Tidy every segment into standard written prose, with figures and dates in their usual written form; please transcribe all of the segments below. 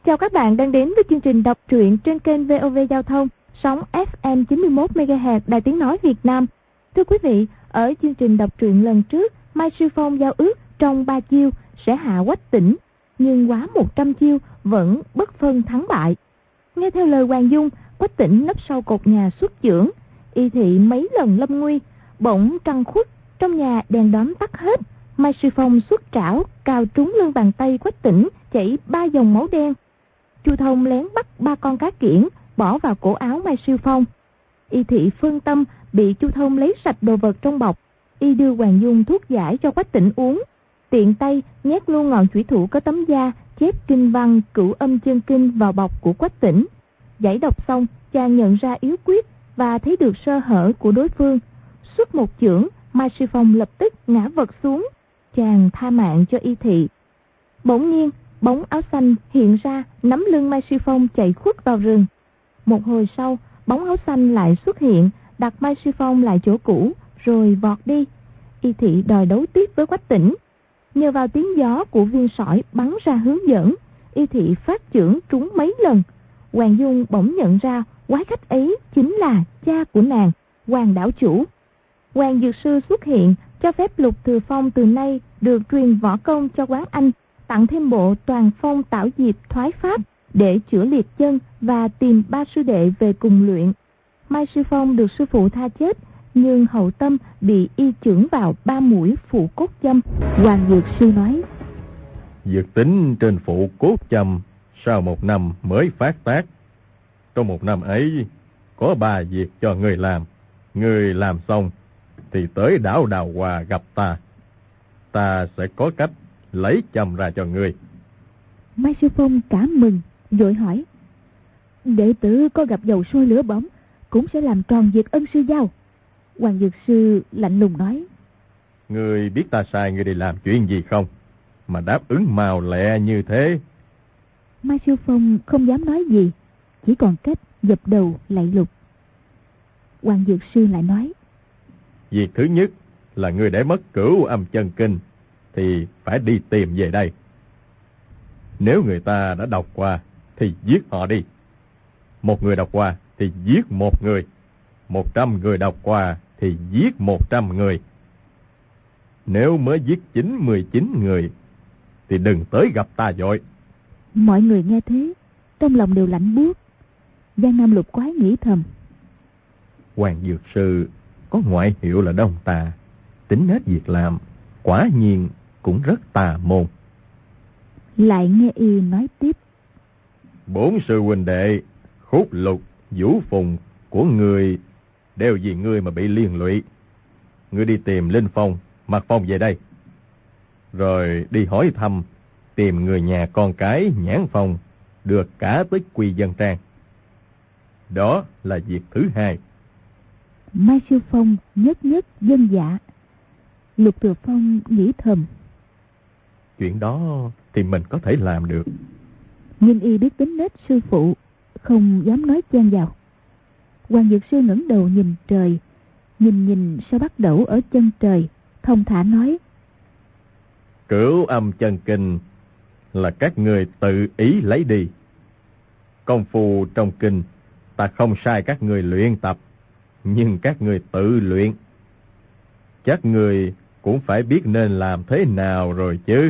Chào các bạn đang đến với chương trình đọc truyện trên kênh VOV Giao thông, sóng FM 91 MHz Đài Tiếng nói Việt Nam. Thưa quý vị, ở chương trình đọc truyện lần trước, Mai Sư Phong giao ước trong 3 chiêu sẽ hạ Quách Tĩnh, nhưng quá 100 chiêu vẫn bất phân thắng bại. Nghe theo lời Hoàng Dung, Quách Tĩnh nấp sau cột nhà xuất chưởng, y thị mấy lần lâm nguy, bỗng trăng khuất, trong nhà đèn đóm tắt hết. Mai Sư Phong xuất trảo cào trúng lưng bàn tay Quách Tĩnh, chảy 3 dòng máu đen. Chu Thông lén bắt 3 con cá kiển bỏ vào cổ áo Mai Sư Phong. Y thị phân tâm bị Chu Thông lấy sạch đồ vật trong bọc. Y đưa Hoàng Dung thuốc giải cho Quách Tĩnh uống, tiện tay nhét luôn ngọn chủy thủ có tấm da chép kinh văn Cửu Âm Chân Kinh vào bọc của Quách Tĩnh. Giải độc xong, chàng nhận ra yếu quyết và thấy được sơ hở của đối phương. Xuất một chưởng, Mai Sư Phong lập tức ngã vật xuống. Chàng tha mạng cho y thị. Bỗng nhiên, bóng áo xanh hiện ra nắm lưng Mai Sư Phong chạy khuất vào rừng. Một hồi sau, bóng áo xanh lại xuất hiện, đặt Mai Sư Phong lại chỗ cũ, rồi vọt đi. Y thị đòi đấu tiếp với Quách Tĩnh. Nhờ vào tiếng gió của viên sỏi bắn ra hướng dẫn, y thị phát chưởng trúng mấy lần. Hoàng Dung bỗng nhận ra quái khách ấy chính là cha của nàng, Hoàng đảo chủ. Hoàng dược sư xuất hiện, cho phép Lục Thừa Phong từ nay được truyền võ công cho Quán Anh, tặng thêm bộ Toàn Phong Tảo Diệp Thoái Pháp để chữa liệt chân và tìm 3 sư đệ về cùng luyện. Mai Sư Phong được sư phụ tha chết, nhưng hậu tâm bị y chưởng vào 3 mũi phụ cốt châm. Hoàng dược sư nói: Dược tính trên phụ cốt châm sau 1 năm mới phát tác. Trong 1 năm ấy có 3 việc cho người làm. Người làm xong thì tới đảo Đào Hoa gặp ta. Ta sẽ có cách lấy châm ra cho người. Mai Sư Phong cảm mừng, vội hỏi: Đệ tử có gặp dầu sôi lửa bỏng cũng sẽ làm tròn việc ân sư giao. Hoàng dược sư lạnh lùng nói: Người biết ta sai người đi làm chuyện gì không, mà đáp ứng màu lẹ như thế? Mai Sư Phong không dám nói gì, chỉ còn cách dập đầu lạy Lục. Hoàng dược sư lại nói: Việc thứ nhất là người để mất Cửu Âm Chân Kinh thì phải đi tìm về đây. Nếu người ta đã đọc qua thì giết họ đi. 1 người đọc qua thì giết 1 người. 100 người đọc qua thì giết 100 người. Nếu mới giết 99 người thì đừng tới gặp ta vội. Mọi người nghe thế, trong lòng đều lạnh buốt. Giang Nam Lục Quái nghĩ thầm: Hoàng dược sư có ngoại hiệu là Đông Tà, tính nết việc làm quả nhiên cũng rất tà môn. Lại nghe y nói tiếp: 4 sư huynh đệ Khúc Lục, Vũ Phùng của người đều vì ngươi mà bị liên lụy. Ngươi đi tìm Linh Phong, Mạc Phong về đây, rồi đi hỏi thăm tìm người nhà con cái Nhãn Phong, được cả tới Quy Dân Trang. Đó là việc thứ 2. Mai Sư Phong nhất nhất dân dạ. Lục Thừa Phong nghĩ thầm: Chuyện đó thì mình có thể làm được. Nhưng y biết tính nết sư phụ, không dám nói chen vào. Hoàng dược sư ngẩng đầu nhìn trời, nhìn sao bắt đẩu ở chân trời, thông thả nói: Cửu Âm Chân Kinh là các người tự ý lấy đi. Công phu trong kinh ta không sai các người luyện tập, nhưng các người tự luyện. Chắc người cũng phải biết nên làm thế nào rồi chứ.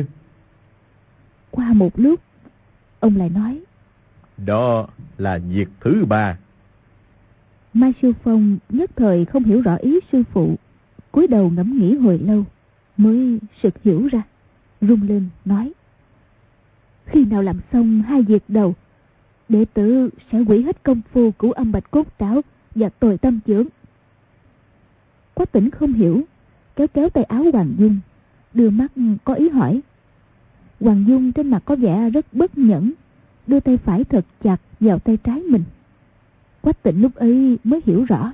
Qua một lúc, ông lại nói: Đó là việc thứ 3. Mai Sư Phong nhất thời không hiểu rõ ý sư phụ, cúi đầu ngẫm nghĩ hồi lâu, mới sực hiểu ra, rung lên nói: Khi nào làm xong 2 việc đầu, đệ tử sẽ hủy hết công phu Cửu Âm Bạch Cốt Trảo và Tồi Tâm Chưởng. Quách Tĩnh không hiểu, kéo tay áo Hoàng Dung, đưa mắt có ý hỏi. Hoàng Dung trên mặt có vẻ rất bất nhẫn, đưa tay phải thật chặt vào tay trái mình. Quách Tĩnh lúc ấy mới hiểu rõ.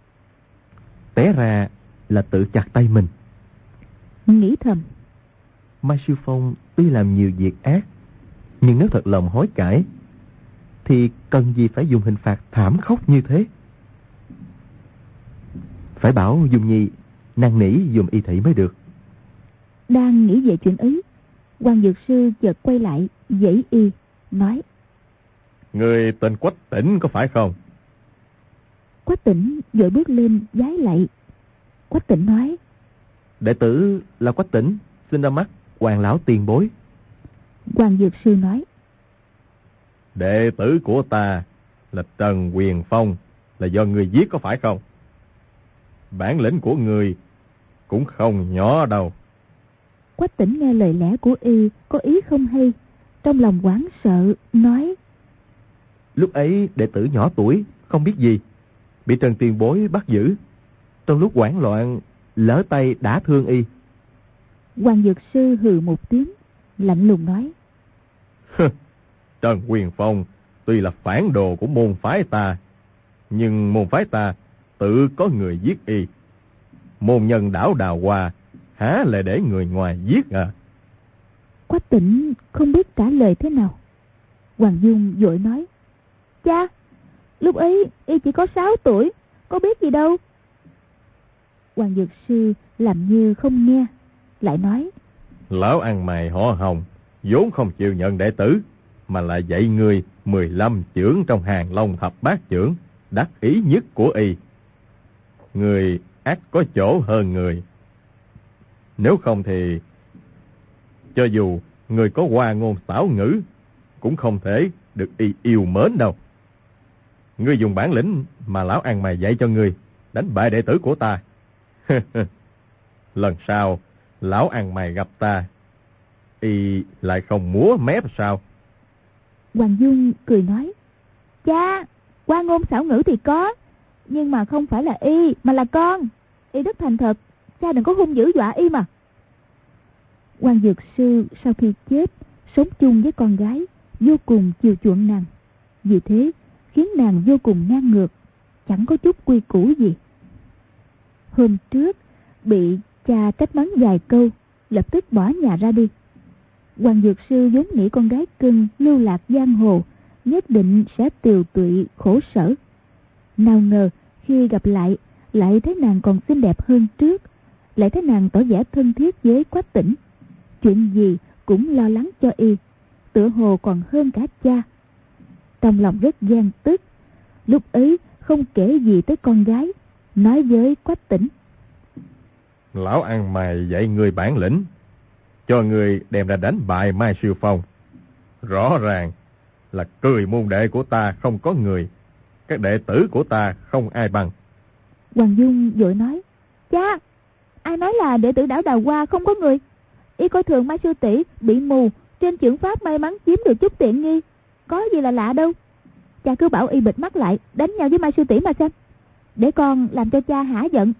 Té ra là tự chặt tay mình. Nghĩ thầm: Mai Sư Phong tuy làm nhiều việc ác, nhưng nếu thật lòng hối cải thì cần gì phải dùng hình phạt thảm khốc như thế. Phải bảo Dung Nhi năn nỉ dùm y thị mới được. Đang nghĩ về chuyện ấy, Hoàng dược sư chợt quay lại giãy y nói: Người tên Quách Tỉnh có phải không? Quách Tỉnh vội bước lên vái lạy. Quách Tỉnh nói: Đệ tử là Quách Tỉnh, xin ra mắt Hoàng lão tiền bối. Hoàng Dược Sư nói: Đệ tử của ta là Trần Quyền Phong, là do người giết có phải không? Bản lĩnh của người cũng không nhỏ đâu. Quách Tỉnh nghe lời lẽ của y có ý không hay, trong lòng hoảng sợ, nói: Lúc ấy đệ tử nhỏ tuổi, không biết gì, bị Trần tiền bối bắt giữ. Trong lúc hoảng loạn, lỡ tay đã thương y. Hoàng Dược Sư hừ một tiếng, lạnh lùng nói: Trần Quyền Phong tuy là phản đồ của môn phái ta, nhưng môn phái ta tự có người giết y. Môn nhân Đảo Đào Hoa há lại để người ngoài giết à? Quách Tỉnh không biết trả lời thế nào. Hoàng Dung vội nói: Cha, lúc ấy y chỉ có 6 tuổi, có biết gì đâu. Hoàng Dược Sư làm như không nghe, lại nói: Lão ăn mày họ Hồng vốn không chịu nhận đệ tử, mà lại dạy người 15 chưởng trong hàng Long Thập Bát Chưởng đắc ý nhất của y. Người ắt có chỗ hơn người. Nếu không thì cho dù người có hoa ngôn xảo ngữ cũng không thể được y yêu mến đâu. Ngươi dùng bản lĩnh mà lão ăn mày dạy cho ngươi đánh bại đệ tử của ta. Lần sau lão ăn mày gặp ta, y lại không múa mép sao? Hoàng Dung cười nói: Cha, hoa ngôn xảo ngữ thì có, nhưng mà không phải là y, mà là con. Y rất thành thật, cha đừng có hung dữ dọa y mà. Hoàng Dược Sư sau khi chết sống chung với con gái, vô cùng chiều chuộng nàng, vì thế khiến nàng vô cùng ngang ngược, chẳng có chút quy củ gì. Hôm trước bị cha trách mắng vài câu, lập tức bỏ nhà ra đi. Hoàng Dược Sư vốn nghĩ con gái cưng lưu lạc giang hồ nhất định sẽ tiều tụy khổ sở. Nào ngờ khi gặp lại thấy nàng còn xinh đẹp hơn trước, lại thấy nàng tỏ vẻ thân thiết với Quách Tỉnh, chuyện gì cũng lo lắng cho y, tựa hồ còn hơn cả cha. Trong lòng rất ghen tức, lúc ấy không kể gì tới con gái, nói với Quách Tỉnh: Lão ăn mày dạy người bản lĩnh, cho người đem ra đánh bại Mai Siêu Phong. Rõ ràng là cười môn đệ của ta không có người, các đệ tử của ta không ai bằng. Hoàng Dung vội nói: Cha, ai nói là đệ tử Đảo Đào Hoa không có người? Y coi thường Mai Sư tỷ bị mù, trên chưởng pháp may mắn chiếm được chút tiện nghi, có gì là lạ đâu. Cha cứ bảo y bịt mắt lại đánh nhau với Mai Sư tỷ mà xem, để con làm cho cha hả giận.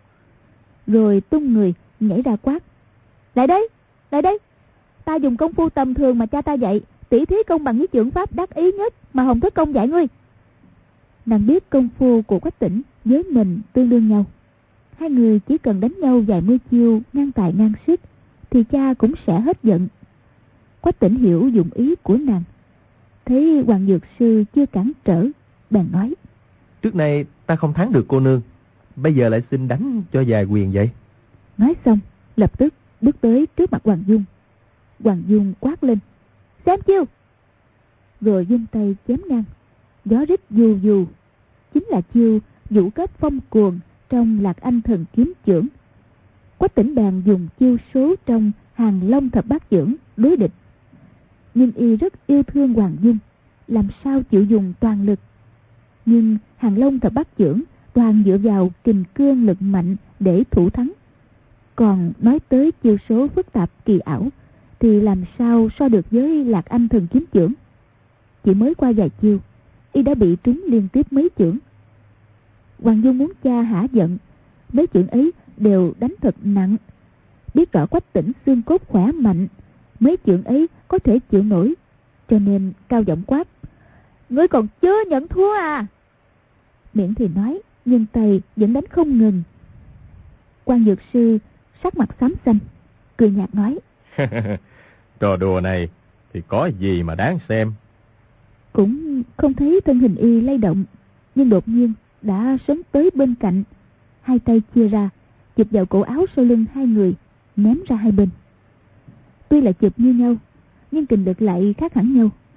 Rồi tung người nhảy ra quát: Lại đây, lại đây, ta dùng công phu tầm thường mà cha ta dạy, tỷ thí công bằng với chưởng pháp đắc ý nhất mà Hồng Thất Công dạy ngươi. Nàng biết công phu của Quách Tỉnh với mình tương đương nhau, hai người chỉ cần đánh nhau vài mươi chiêu ngang tài ngang sức thì cha cũng sẽ hết giận. Quách Tỉnh hiểu dụng ý của nàng, thấy Hoàng Dược Sư chưa cản trở, bèn nói: Trước nay ta không thắng được cô nương, bây giờ lại xin đánh cho vài quyền vậy. Nói xong lập tức bước tới trước mặt Hoàng Dung. Hoàng Dung quát lên: Xem chiêu! Rồi vung tay chém ngang, gió rít dù dù, chính là chiêu vũ cấp phong cuồng trong Lạc Anh Thần Kiếm Chưởng. Quách Tỉnh bèn dùng chiêu số trong hàng Long Thập Bát Chưởng đối địch, nhưng y rất yêu thương Hoàng Dung, làm sao chịu dùng toàn lực. Nhưng hàng Long Thập Bát Chưởng toàn dựa vào kình cương lực mạnh để thủ thắng, còn nói tới chiêu số phức tạp kỳ ảo thì làm sao so được với Lạc Anh Thần Kiếm Chưởng. Chỉ mới qua vài chiêu, y đã bị trúng liên tiếp mấy chưởng. Hoàng Dung muốn cha hả giận, mấy chưởng ấy đều đánh thật nặng, biết rõ Quách Tỉnh xương cốt khỏe mạnh, mấy chưởng ấy có thể chịu nổi, cho nên cao giọng quát: Ngươi còn chưa nhận thua à? Miệng thì nói, nhưng tay vẫn đánh không ngừng. Quan Dược Sư sắc mặt xám xanh, cười nhạt nói: Trò đùa này thì có gì mà đáng xem. Cũng không thấy thân hình y lay động, nhưng đột nhiên đã sớm tới bên cạnh, hai tay chia ra chụp vào cổ áo sau lưng hai người, ném ra hai bên. Tuy là chụp như nhau, nhưng kình lực lại khác hẳn nhau.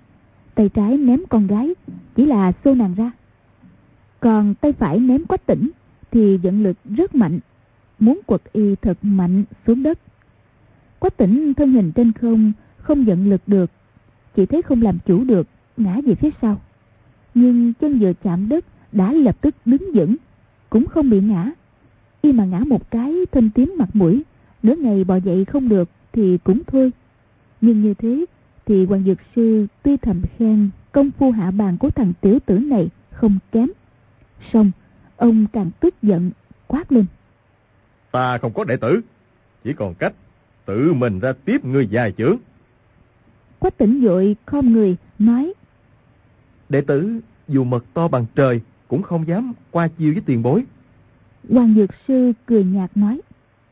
Tay trái ném con gái, chỉ là xô nàng ra. Còn tay phải ném Quách Tĩnh thì dẫn lực rất mạnh, muốn quật y thật mạnh xuống đất. Quách Tĩnh thân hình trên không, không dẫn lực được, chỉ thấy không làm chủ được, ngã về phía sau. Nhưng chân vừa chạm đất đã lập tức đứng vững, cũng không bị ngã. Y mà ngã một cái thâm tím mặt mũi, nửa ngày bò dậy không được thì cũng thôi. Nhưng như thế thì Hoàng Dược Sư tuy thầm khen công phu hạ bàn của thằng tiểu tử này không kém, song ông càng tức giận, quát lên: Ta không có đệ tử, chỉ còn cách tự mình ra tiếp ngươi vài chưởng. Quách Tĩnh vội khom người nói: Đệ tử dù mật to bằng trời cũng không dám qua chiêu với tiền bối. Hoàng Dược Sư cười nhạt nói: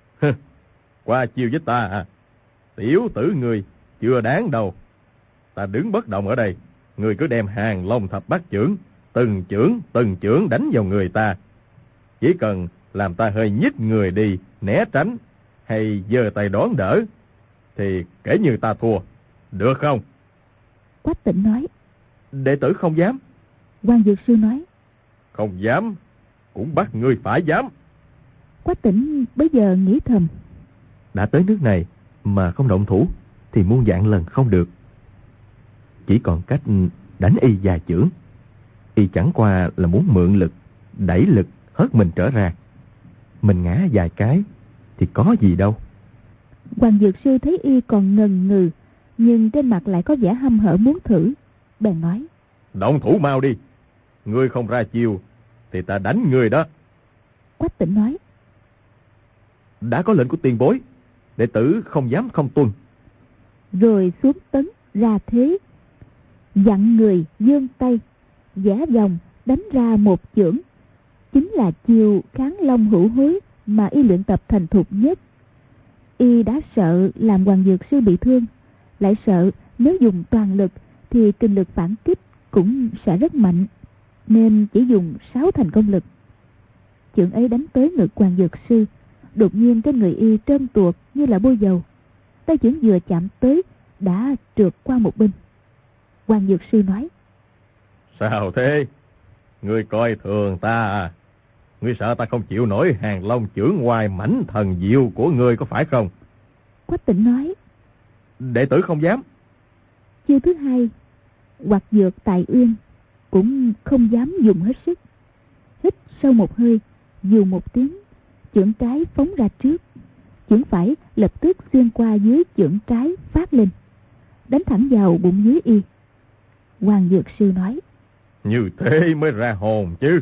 Qua chiêu với ta à? Tiểu tử ngươi chưa đáng đâu. Ta đứng bất động ở đây, ngươi cứ đem Hàng Long Thập Bát Chưởng từng chưởng đánh vào người ta. Chỉ cần làm ta hơi nhích người đi, né tránh hay giơ tay đón đỡ thì kể như ta thua, được không? Quách Tĩnh nói: Đệ tử không dám. Hoàng Dược Sư nói: Không dám cũng bắt ngươi phải dám. Quách Tĩnh bấy giờ nghĩ thầm: Đã tới nước này mà không động thủ thì muôn vạn lần không được. Chỉ còn cách đánh y vài chưởng. Y chẳng qua là muốn mượn lực, đẩy lực hất mình trở ra. Mình ngã vài cái thì có gì đâu. Hoàng Dược Sư thấy y còn ngần ngừ, nhưng trên mặt lại có vẻ hăm hở muốn thử, bèn nói: Động thủ mau đi, ngươi không ra chiêu thì ta đánh ngươi đó. Quách Tĩnh nói: Đã có lệnh của tiền bối, đệ tử không dám không tuân. Rồi xuống tấn ra thế, dặn người giương tay, vẽ vòng đánh ra một chưởng, chính là chiêu Kháng Long Hữu Hối mà y luyện tập thành thục nhất. Y đã sợ làm Hoàng Dược Sư bị thương, lại sợ nếu dùng toàn lực thì kinh lực phản kích cũng sẽ rất mạnh, nên chỉ dùng 6 thành công lực. Chưởng ấy đánh tới ngực Hoàng Dược Sư, đột nhiên trên người y trơn tuột như là bôi dầu. Tay chưởng vừa chạm tới đã trượt qua một bên. Hoàng Dược Sư nói: Sao thế? Ngươi coi thường ta à? Ngươi sợ ta không chịu nổi Hàng Long chưởng ngoài mãnh thần diệu của ngươi có phải không? Quách Tĩnh nói: Đệ tử không dám. Chiêu thứ hai, Hoặc Dược Tài Uyên, cũng không dám dùng hết sức. Hít sâu một hơi, dù một tiếng, chưởng trái phóng ra trước, chưởng phải lập tức xuyên qua dưới chưởng trái phát lên, đánh thẳng vào bụng dưới y. Hoàng Dược Sư nói: Như thế mới ra hồn chứ.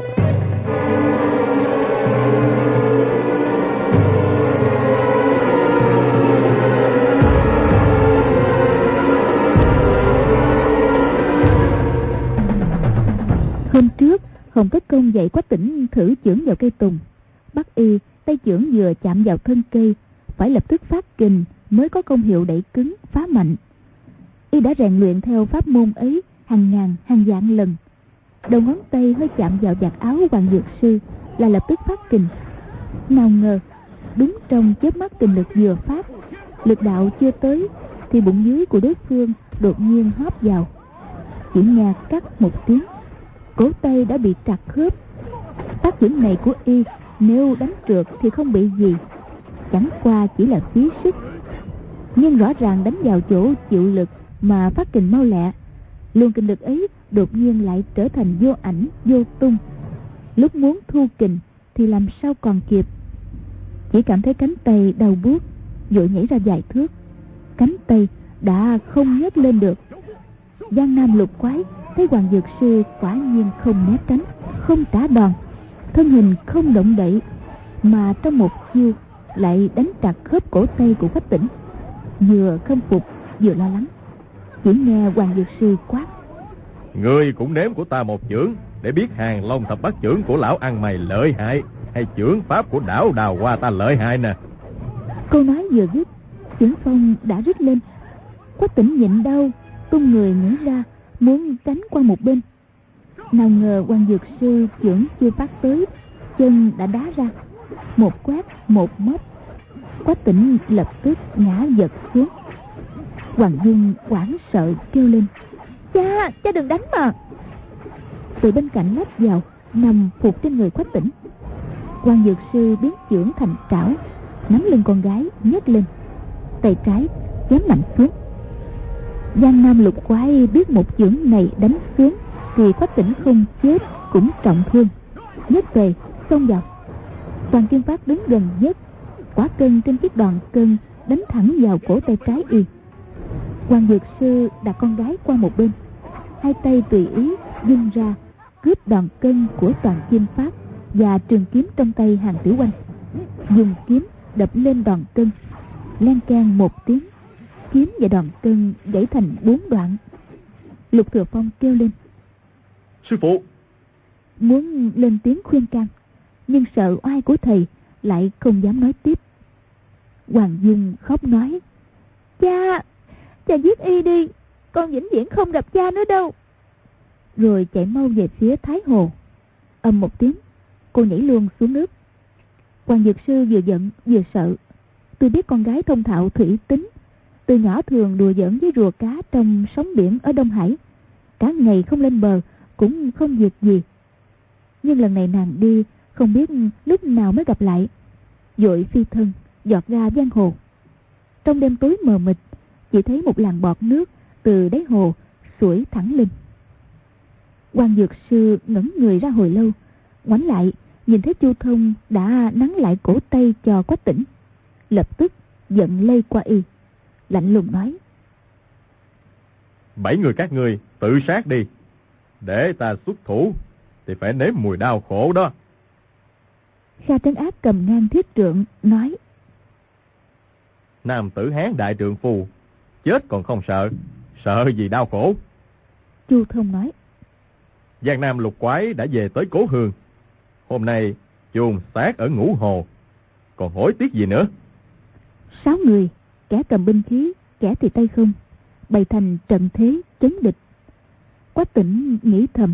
Hôm trước Hồng Tất Công dạy Quách Tĩnh thử chưởng vào cây tùng, bắt y tay chưởng vừa chạm vào thân cây phải lập tức phát kình mới có công hiệu đẩy cứng phá mạnh. Y đã rèn luyện theo pháp môn ấy hàng ngàn hàng vạn lần. Đầu ngón tay hơi chạm vào vạt áo Hoàng Dược Sư là lập tức phát kình. Nào ngờ đúng trong chớp mắt kình lực vừa phát, lực đạo chưa tới thì bụng dưới của đối phương đột nhiên hóp vào, chỉ nghe cắt một tiếng, cổ tay đã bị trật khớp. Tác chưởng này của y nếu đánh trượt thì không bị gì, chẳng qua chỉ là phí sức, nhưng rõ ràng đánh vào chỗ chịu lực mà phát kình mau lẹ. Luồng kình lực ấy đột nhiên lại trở thành vô ảnh vô tung. Lúc muốn thu kình thì làm sao còn kịp. Chỉ cảm thấy cánh tay đau buốt, vội nhảy ra vài thước, cánh tay đã không nhấc lên được. Giang Nam Lục Quái thấy Hoàng Dược Sư quả nhiên không né tránh, không trả đòn, thân hình không động đậy, mà trong một chiêu lại đánh trật khớp cổ tay của Quách Tĩnh. Vừa khâm phục vừa lo lắng, chỉ nghe Hoàng Dược Sư quát: Ngươi cũng nếm của ta một chưởng để biết Hàng Long Thập Bát Chưởng của lão ăn mày lợi hại hay chưởng pháp của đảo Đào Hoa ta lợi hại nè. Câu nói vừa dứt, chưởng phong đã rít lên. Quách Tĩnh nhịn đau tung người nhảy ra muốn tránh qua một bên. Nào ngờ Hoàng Dược Sư chưởng chưa phát tới, chân đã đá ra, một quét một móc, Quách Tĩnh lập tức ngã giật xuống. Hoàng Dung hoảng sợ kêu lên: Cha đừng đánh mà. Từ bên cạnh lách vào, nằm phục trên người Quách Tỉnh. Quan Dược Sư biến chưởng thành trảo, nắm lưng con gái nhấc lên, tay trái chém mạnh xuống. Giang Nam Lục Quái biết một chưởng này đánh xuống thì Quách Tỉnh không chết cũng trọng thương, nhất tề xông vào. Toàn Kim Phát đứng gần nhất, quả cân trên chiếc đòn cân đánh thẳng vào cổ tay trái y. Quan Dược Sư đặt con gái qua một bên, hai tay tùy ý vung ra cướp đòn cân của Toàn Kim Phát và trường kiếm trong tay Hàn Tiểu Oanh, dùng kiếm đập lên đòn cân. Len keng một tiếng, kiếm và đòn cân gãy thành 4 đoạn. Lục Thừa Phong kêu lên: Sư phụ! Muốn lên tiếng khuyên can, nhưng sợ oai của thầy, lại không dám nói tiếp. Hoàng Dung khóc nói: Cha giết y đi, con vĩnh viễn không gặp cha nữa đâu. Rồi chạy mau về phía Thái Hồ. Ầm một tiếng, cô nhảy luôn xuống nước. Quan Dược Sư vừa giận vừa sợ. Tôi biết con gái thông thạo thủy tính, từ nhỏ thường đùa giỡn với rùa cá trong sóng biển ở Đông Hải, cả ngày không lên bờ cũng không việc gì. Nhưng lần này nàng đi không biết lúc nào mới gặp lại, vội phi thân giọt ra giang hồ. Trong đêm tối mờ mịt, chỉ thấy một làn bọt nước từ đáy hồ sủi thẳng lên. Quan Dược Sư ngẩng người ra hồi lâu, ngoảnh lại nhìn thấy Chu Thông đã nắn lại cổ tay cho Quách Tỉnh, lập tức giận lây qua y, lạnh lùng nói: 7 người các ngươi tự sát đi, để ta xuất thủ thì phải nếm mùi đau khổ đó. Kha Trấn Ác cầm ngang thiết trượng nói: Nam tử Hán đại trượng phu, chết còn không sợ, sợ gì đau khổ. Chu Thông nói: Giang Nam Lục Quái đã về tới cố hương, hôm nay chôn xác ở Ngũ Hồ, còn hối tiếc gì nữa. 6 người, kẻ cầm binh khí, kẻ thì tay không, bày thành trận thế chống địch. Quách Tỉnh nghĩ thầm: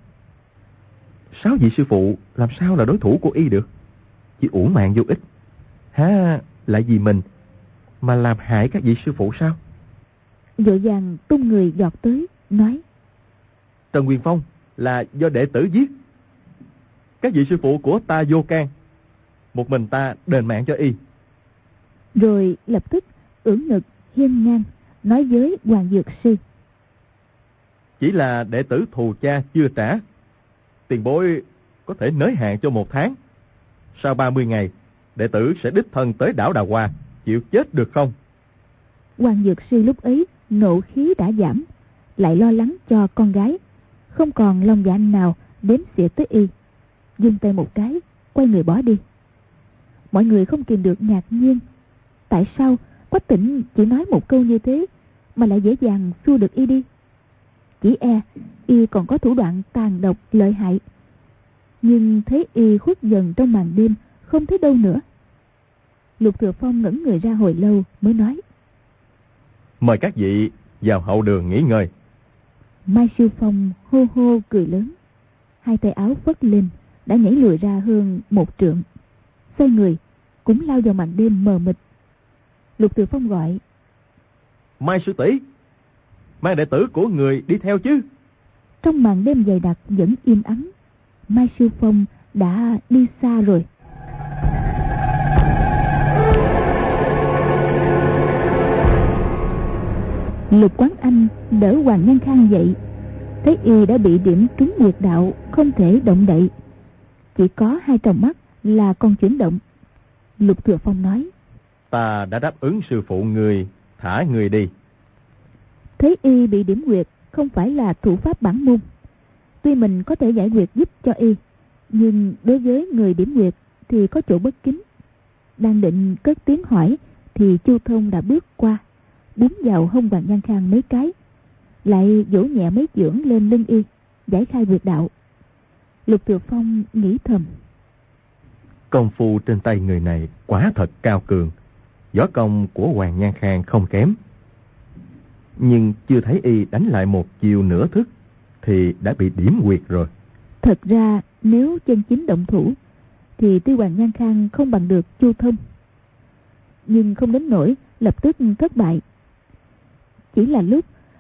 6 vị sư phụ làm sao là đối thủ của y được? Chỉ uổng mạng vô ích, há lại vì mình mà làm hại các vị sư phụ sao? Vội vàng tung người giọt tới, nói: Trần Quyền Phong là do đệ tử giết. Các vị sư phụ của ta vô can, một mình ta đền mạng cho y. Rồi lập tức ưỡn ngực hiên ngang nói với Hoàng Dược Sư: Chỉ là đệ tử thù cha chưa trả, tiền bối có thể nới hạn cho 1 tháng. Sau 30 ngày, đệ tử sẽ đích thân tới đảo Đào Hoa, chịu chết được không? Hoàng Dược Sư lúc ấy nộ khí đã giảm, lại lo lắng cho con gái, không còn lòng dạ nào đếm xỉa tới y, giương tay một cái, quay người bỏ đi. Mọi người không kìm được ngạc nhiên, tại sao Quách Tỉnh chỉ nói một câu như thế mà lại dễ dàng xua được y đi? Chỉ e y còn có thủ đoạn tàn độc lợi hại. Nhưng thấy y khuất dần trong màn đêm, không thấy đâu nữa. Lục Thừa Phong ngẩn người ra hồi lâu mới nói: Mời các vị vào hậu đường nghỉ ngơi. Mai Sư Phong hô hô cười lớn, hai tay áo phất lên, đã nhảy lùi ra hơn 1 trượng, xoay người cũng lao vào màn đêm mờ mịt. Lục Thừa Phong gọi: Mai sư tỷ, mang đệ tử của người đi theo chứ. Trong màn đêm dày đặc vẫn im ắng, Mai Sư Phong đã đi xa rồi. Lục Quán Anh đỡ Hoàng Nhan Khang dậy, thấy y đã bị điểm trúng huyệt đạo, không thể động đậy, chỉ có 2 tròng mắt là còn chuyển động. Lục Thừa Phong nói: Ta đã đáp ứng sư phụ người, thả người đi. Thấy y bị điểm huyệt không phải là thủ pháp bản môn, tuy mình có thể giải huyệt giúp cho y, nhưng đối với người điểm huyệt thì có chỗ bất kính. Đang định cất tiếng hỏi thì Chu Thông đã bước qua, búng vào hông Hoàng Nhan Khang mấy cái, lại vỗ nhẹ mấy chưởng lên lưng y, giải khai huyệt đạo. Lục Thừa Phong nghĩ thầm: Công phu trên tay người này quả thật cao cường, võ công của Hoàng Nhan Khang không kém. Nhưng chưa thấy y đánh lại một chiều nửa thức thì đã bị điểm huyệt rồi. Thật ra nếu chân chính động thủ thì tuy Hoàng Nhan Khang không bằng được Chu Thông, nhưng không đến nỗi lập tức thất bại. Chỉ là lúc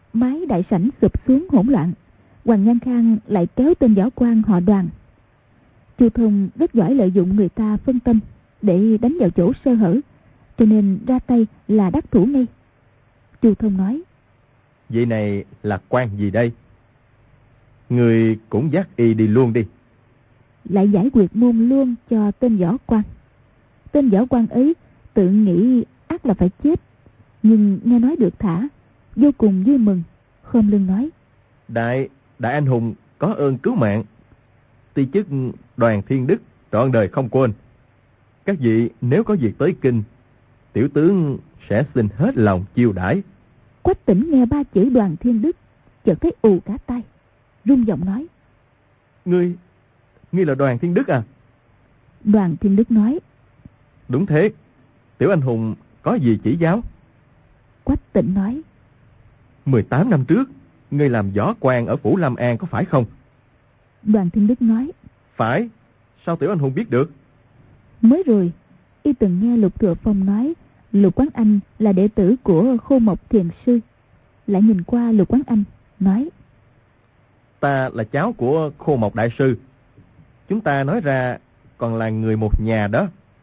mái đại sảnh sụp xuống hỗn loạn. Hoàng Nhan Khang lại kéo tên võ quan họ Đoàn. Chu Thông rất giỏi lợi dụng người ta phân tâm để đánh vào chỗ sơ hở, cho nên ra tay là đắc thủ ngay. Chu Thông nói: Vậy này là quan gì đây? Người cũng dắt y đi luôn đi. Lại giải quyết môn luôn cho tên võ quan. Tên võ quan ấy tự nghĩ ắt là phải chết, nhưng nghe nói được thả, vô cùng vui mừng, khom lưng nói: Đại anh hùng có ơn cứu mạng, ti chức Đoàn Thiên Đức trọn đời không quên. Các vị nếu có việc tới kinh, tiểu tướng sẽ xin hết lòng chiêu đãi. Quách Tĩnh nghe ba chữ Đoàn Thiên Đức, chợt thấy ù cả tai, run giọng nói: Ngươi là Đoàn Thiên Đức à? Đoàn Thiên Đức nói: Đúng thế, tiểu anh hùng có gì chỉ giáo? Quách Tĩnh nói: 18 năm trước, ngươi làm võ quan ở phủ Lâm An có phải không? Đoàn Thiên Đức nói: Phải, sao tiểu anh hùng biết được? Mới rồi, y từng nghe Lục Thừa Phong nói Lục Quán Anh là đệ tử của Khô Mộc Thiền Sư. Lại nhìn qua Lục Quán Anh, nói: Ta là cháu của Khô Mộc Đại Sư. Chúng ta nói ra còn là người một nhà đó.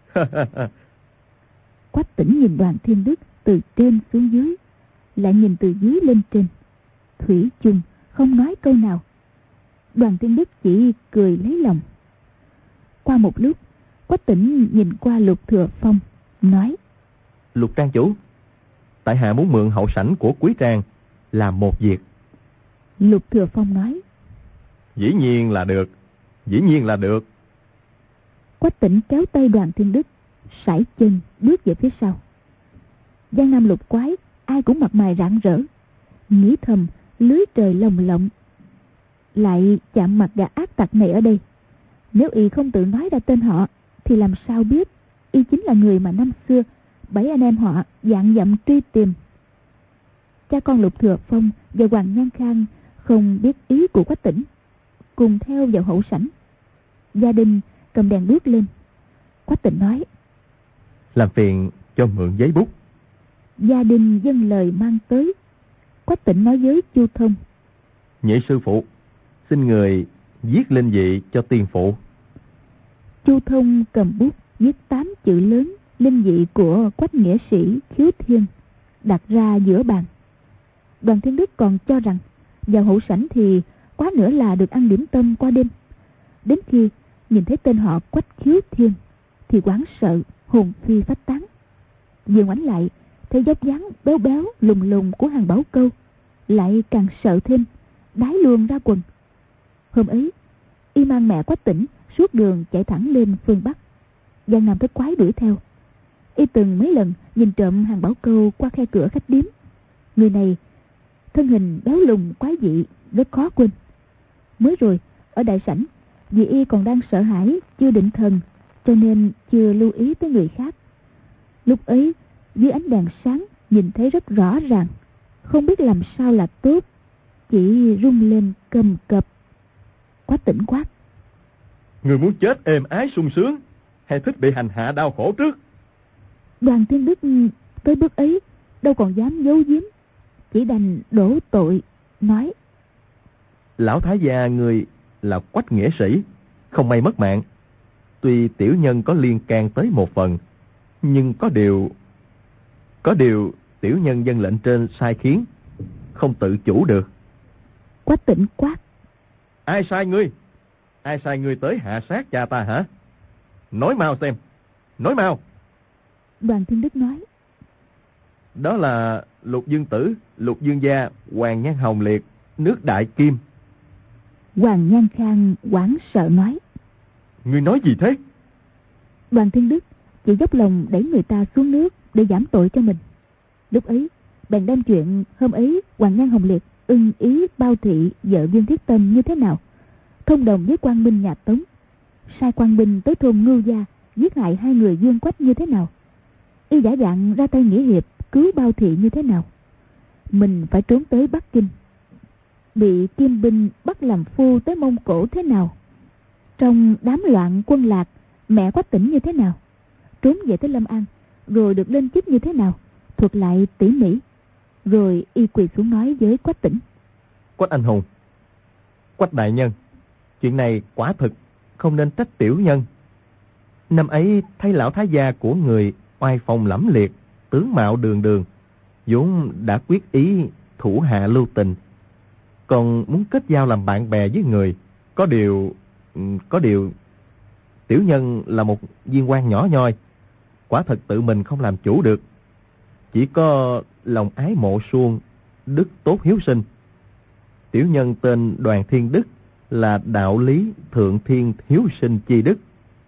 Quách Tĩnh nhìn Đoàn Thiên Đức từ trên xuống dưới, lại nhìn từ dưới lên trên, thủy chung không nói câu nào. Đoàn Thiên Đức chỉ cười lấy lòng. Qua một lúc, Quách Tĩnh nhìn qua Lục Thừa Phong, nói: Lục Trang chủ, tại hạ muốn mượn hậu sảnh của Quý Trang làm một việc. Lục Thừa Phong nói: Dĩ nhiên là được, dĩ nhiên là được. Quách Tĩnh kéo tay Đoàn Thiên Đức, sải chân bước về phía sau. Giang Nam lục quái ai cũng mặt mày rạng rỡ, nghĩ thầm lưới trời lồng lộng. Lại chạm mặt gã ác tặc này ở đây, nếu y không tự nói ra tên họ thì làm sao biết y chính là người mà năm xưa 7 anh em họ vạn dặm truy tìm. Cha con Lục Thừa Phong và Hoàng Nhan Khang không biết ý của Quách Tĩnh, cùng theo vào hậu sảnh. Gia đình cầm đèn đuốc lên. Quách Tĩnh nói: Làm phiền cho mượn giấy bút. Gia đình dâng lời mang tới. Quách Tĩnh nói với Chu Thông: Nhị sư phụ, xin người viết linh vị cho tiên phụ. Chu Thông cầm bút viết 8 chữ lớn linh vị của Quách nghĩa sĩ Khiếu Thiên, đặt ra giữa bàn. Đoàn Thiên Đức còn cho rằng vào hậu sảnh thì quá nữa là được ăn điểm tâm qua đêm. Đến khi nhìn thấy tên họ Quách Khiếu Thiên thì hoảng sợ, hồn phi phách tán. Vừa ngoảnh lại thấy dốc dáng béo béo lùng lùng của Hàn Bảo Câu, lại càng sợ thêm, đái luôn ra quần. Hôm ấy y mang mẹ Quách Tĩnh suốt đường chạy thẳng lên phương Bắc. Giang Nam tới quái đuổi theo. Y từng mấy lần nhìn trộm Hàn Bảo Câu qua khe cửa khách điếm. Người này thân hình béo lùn quái dị, rất khó quên. Mới rồi ở đại sảnh, vì y còn đang sợ hãi chưa định thần, cho nên chưa lưu ý tới người khác. Lúc ấy dưới ánh đèn sáng nhìn thấy rất rõ ràng, không biết làm sao là tốt, chỉ rung lên cầm cập. Quách Tĩnh quát: Người muốn chết êm ái sung sướng, hay thích bị hành hạ đau khổ trước? Đoàn Thiên Đức tới bước ấy đâu còn dám giấu giếm, chỉ đành đổ tội, nói: Lão thái gia người là Quách nghĩa sĩ, không may mất mạng. Tuy tiểu nhân có liên can tới một phần, nhưng có điều tiểu nhân dân lệnh trên sai khiến, không tự chủ được. Quách Tĩnh quát: Ai sai ngươi? Ai sai ngươi tới hạ sát cha ta hả? Nói mau xem, nói mau. Đoàn Thiên Đức nói: Đó là Lục Dương Tử, Lục Dương Gia, Hoàng Nhan Hồng Liệt, nước Đại Kim. Hoàng Nhan Khang hoảng sợ nói: Ngươi nói gì thế? Đoàn Thiên Đức chỉ dốc lòng đẩy người ta xuống nước để giảm tội cho mình. Lúc ấy bèn đem chuyện hôm ấy Hoàng Nhan Hồng Liệt ưng ý bao thị vợ Dương Thiết Tâm như thế nào, thông đồng với Quang Minh nhà Tống, sai Quang Minh tới thôn Ngưu Gia giết hại 2 người Dương Quách như thế nào, y giả dạng ra tay nghĩa hiệp cứu bao thị như thế nào. Mình phải trốn tới Bắc Kinh, bị Kim binh bắt làm phu tới Mông Cổ thế nào, trong đám loạn quân lạc mẹ Quách Tĩnh như thế nào, trốn về tới Lâm An rồi được lên chức như thế nào, thuật lại tỉ mỉ. Rồi y quỳ xuống nói với Quách Tỉnh. Quách anh hùng, Quách đại nhân, chuyện này quả thực không nên trách tiểu nhân. Năm ấy thấy lão thái gia của người oai phong lẫm liệt, tướng mạo đường đường, vốn đã quyết ý thủ hạ lưu tình, còn muốn kết giao làm bạn bè với người. Có điều tiểu nhân là một viên quan nhỏ nhoi, quả thật tự mình không làm chủ được, chỉ có lòng ái mộ suông, đức tốt hiếu sinh. Tiểu nhân tên Đoàn Thiên Đức, là đạo lý thượng thiên hiếu sinh chi đức.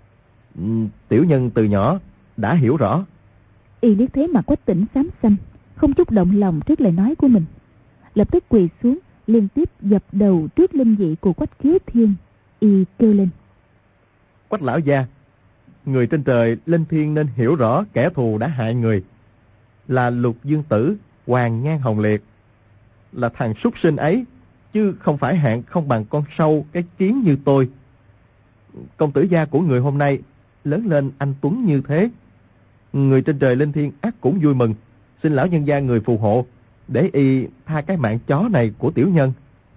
Tiểu nhân từ nhỏ đã hiểu rõ. Y liếc thấy mặt Quách Tỉnh xám xanh, không chút động lòng trước lời nói của mình, lập tức quỳ xuống liên tiếp dập đầu trước linh vị của Quách Khiếu Thiên. Y kêu lên: Quách lão gia, người trên trời lên thiên nên hiểu rõ kẻ thù đã hại người là Lục Dương Tử, Hoàng Nhan Hồng Liệt, là thằng súc sinh ấy, chứ không phải hạng không bằng con sâu cái kiến như tôi. Công tử gia của người hôm nay lớn lên anh tuấn như thế, người trên trời lên thiên ắt cũng vui mừng. Xin lão nhân gia người phù hộ, để y tha cái mạng chó này của tiểu nhân.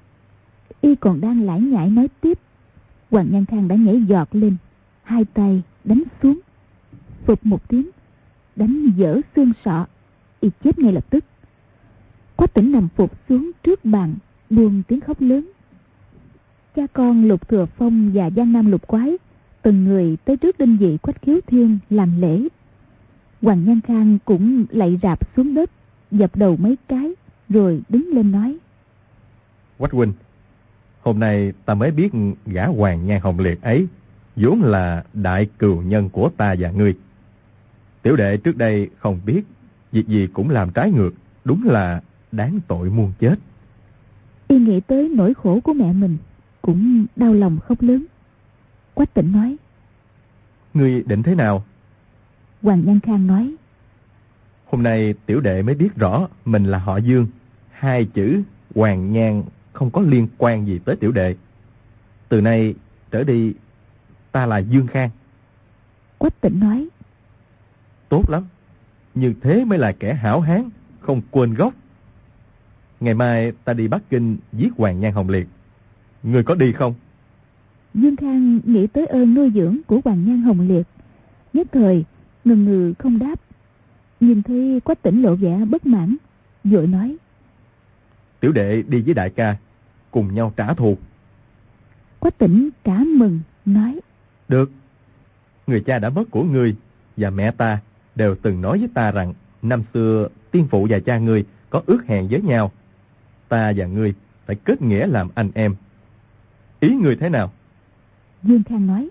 Y còn đang lải nhải nói tiếp, Hoàng Nhan Khang đã nhảy giọt lên, hai tay đánh xuống, phụp một tiếng, đánh vỡ xương sọ, y chết ngay lập tức. Quách Tỉnh nằm phục xuống trước bàn, buông tiếng khóc lớn. Cha con Lục Thừa Phong và Giang Nam Lục Quái từng người tới trước linh vị Quách Khiếu Thiên làm lễ. Hoàng Nhan Khang cũng lạy rạp xuống đất, dập đầu mấy cái, rồi đứng lên nói: Quách huynh, hôm nay ta mới biết gã Hoàng Nhan Hồng Liệt ấy vốn là đại cừu nhân của ta và ngươi. Tiểu đệ trước đây không biết, việc gì cũng làm trái ngược, đúng là đáng tội muôn chết. Y nghĩ tới nỗi khổ của mẹ mình, cũng đau lòng khóc lớn. Quách Tỉnh nói: Ngươi định thế nào? Hoàng Nhan Khang nói: Hôm nay tiểu đệ mới biết rõ mình là họ Dương. Hai chữ Hoàng Nhan không có liên quan gì tới tiểu đệ. Từ nay trở đi ta là Dương Khang. Quách Tỉnh nói: Tốt lắm, như thế mới là kẻ hảo hán, không quên gốc. Ngày mai ta đi Bắc Kinh giết Hoàng Nhan Hồng Liệt, ngươi có đi không? Dương Khang nghĩ tới ơn nuôi dưỡng của Hoàng Nhan Hồng Liệt, nhất thời ngần ngừ không đáp. Nhìn thấy Quách Tỉnh lộ vẻ bất mãn, vội nói: Tiểu đệ đi với đại ca, cùng nhau trả thù. Quách Tỉnh cả mừng, nói: Được. Người cha đã mất của ngươi và mẹ ta đều từng nói với ta rằng năm xưa tiên phụ và cha ngươi có ước hẹn với nhau. Ta và ngươi phải kết nghĩa làm anh em. Ý ngươi thế nào? Dương Khang nói: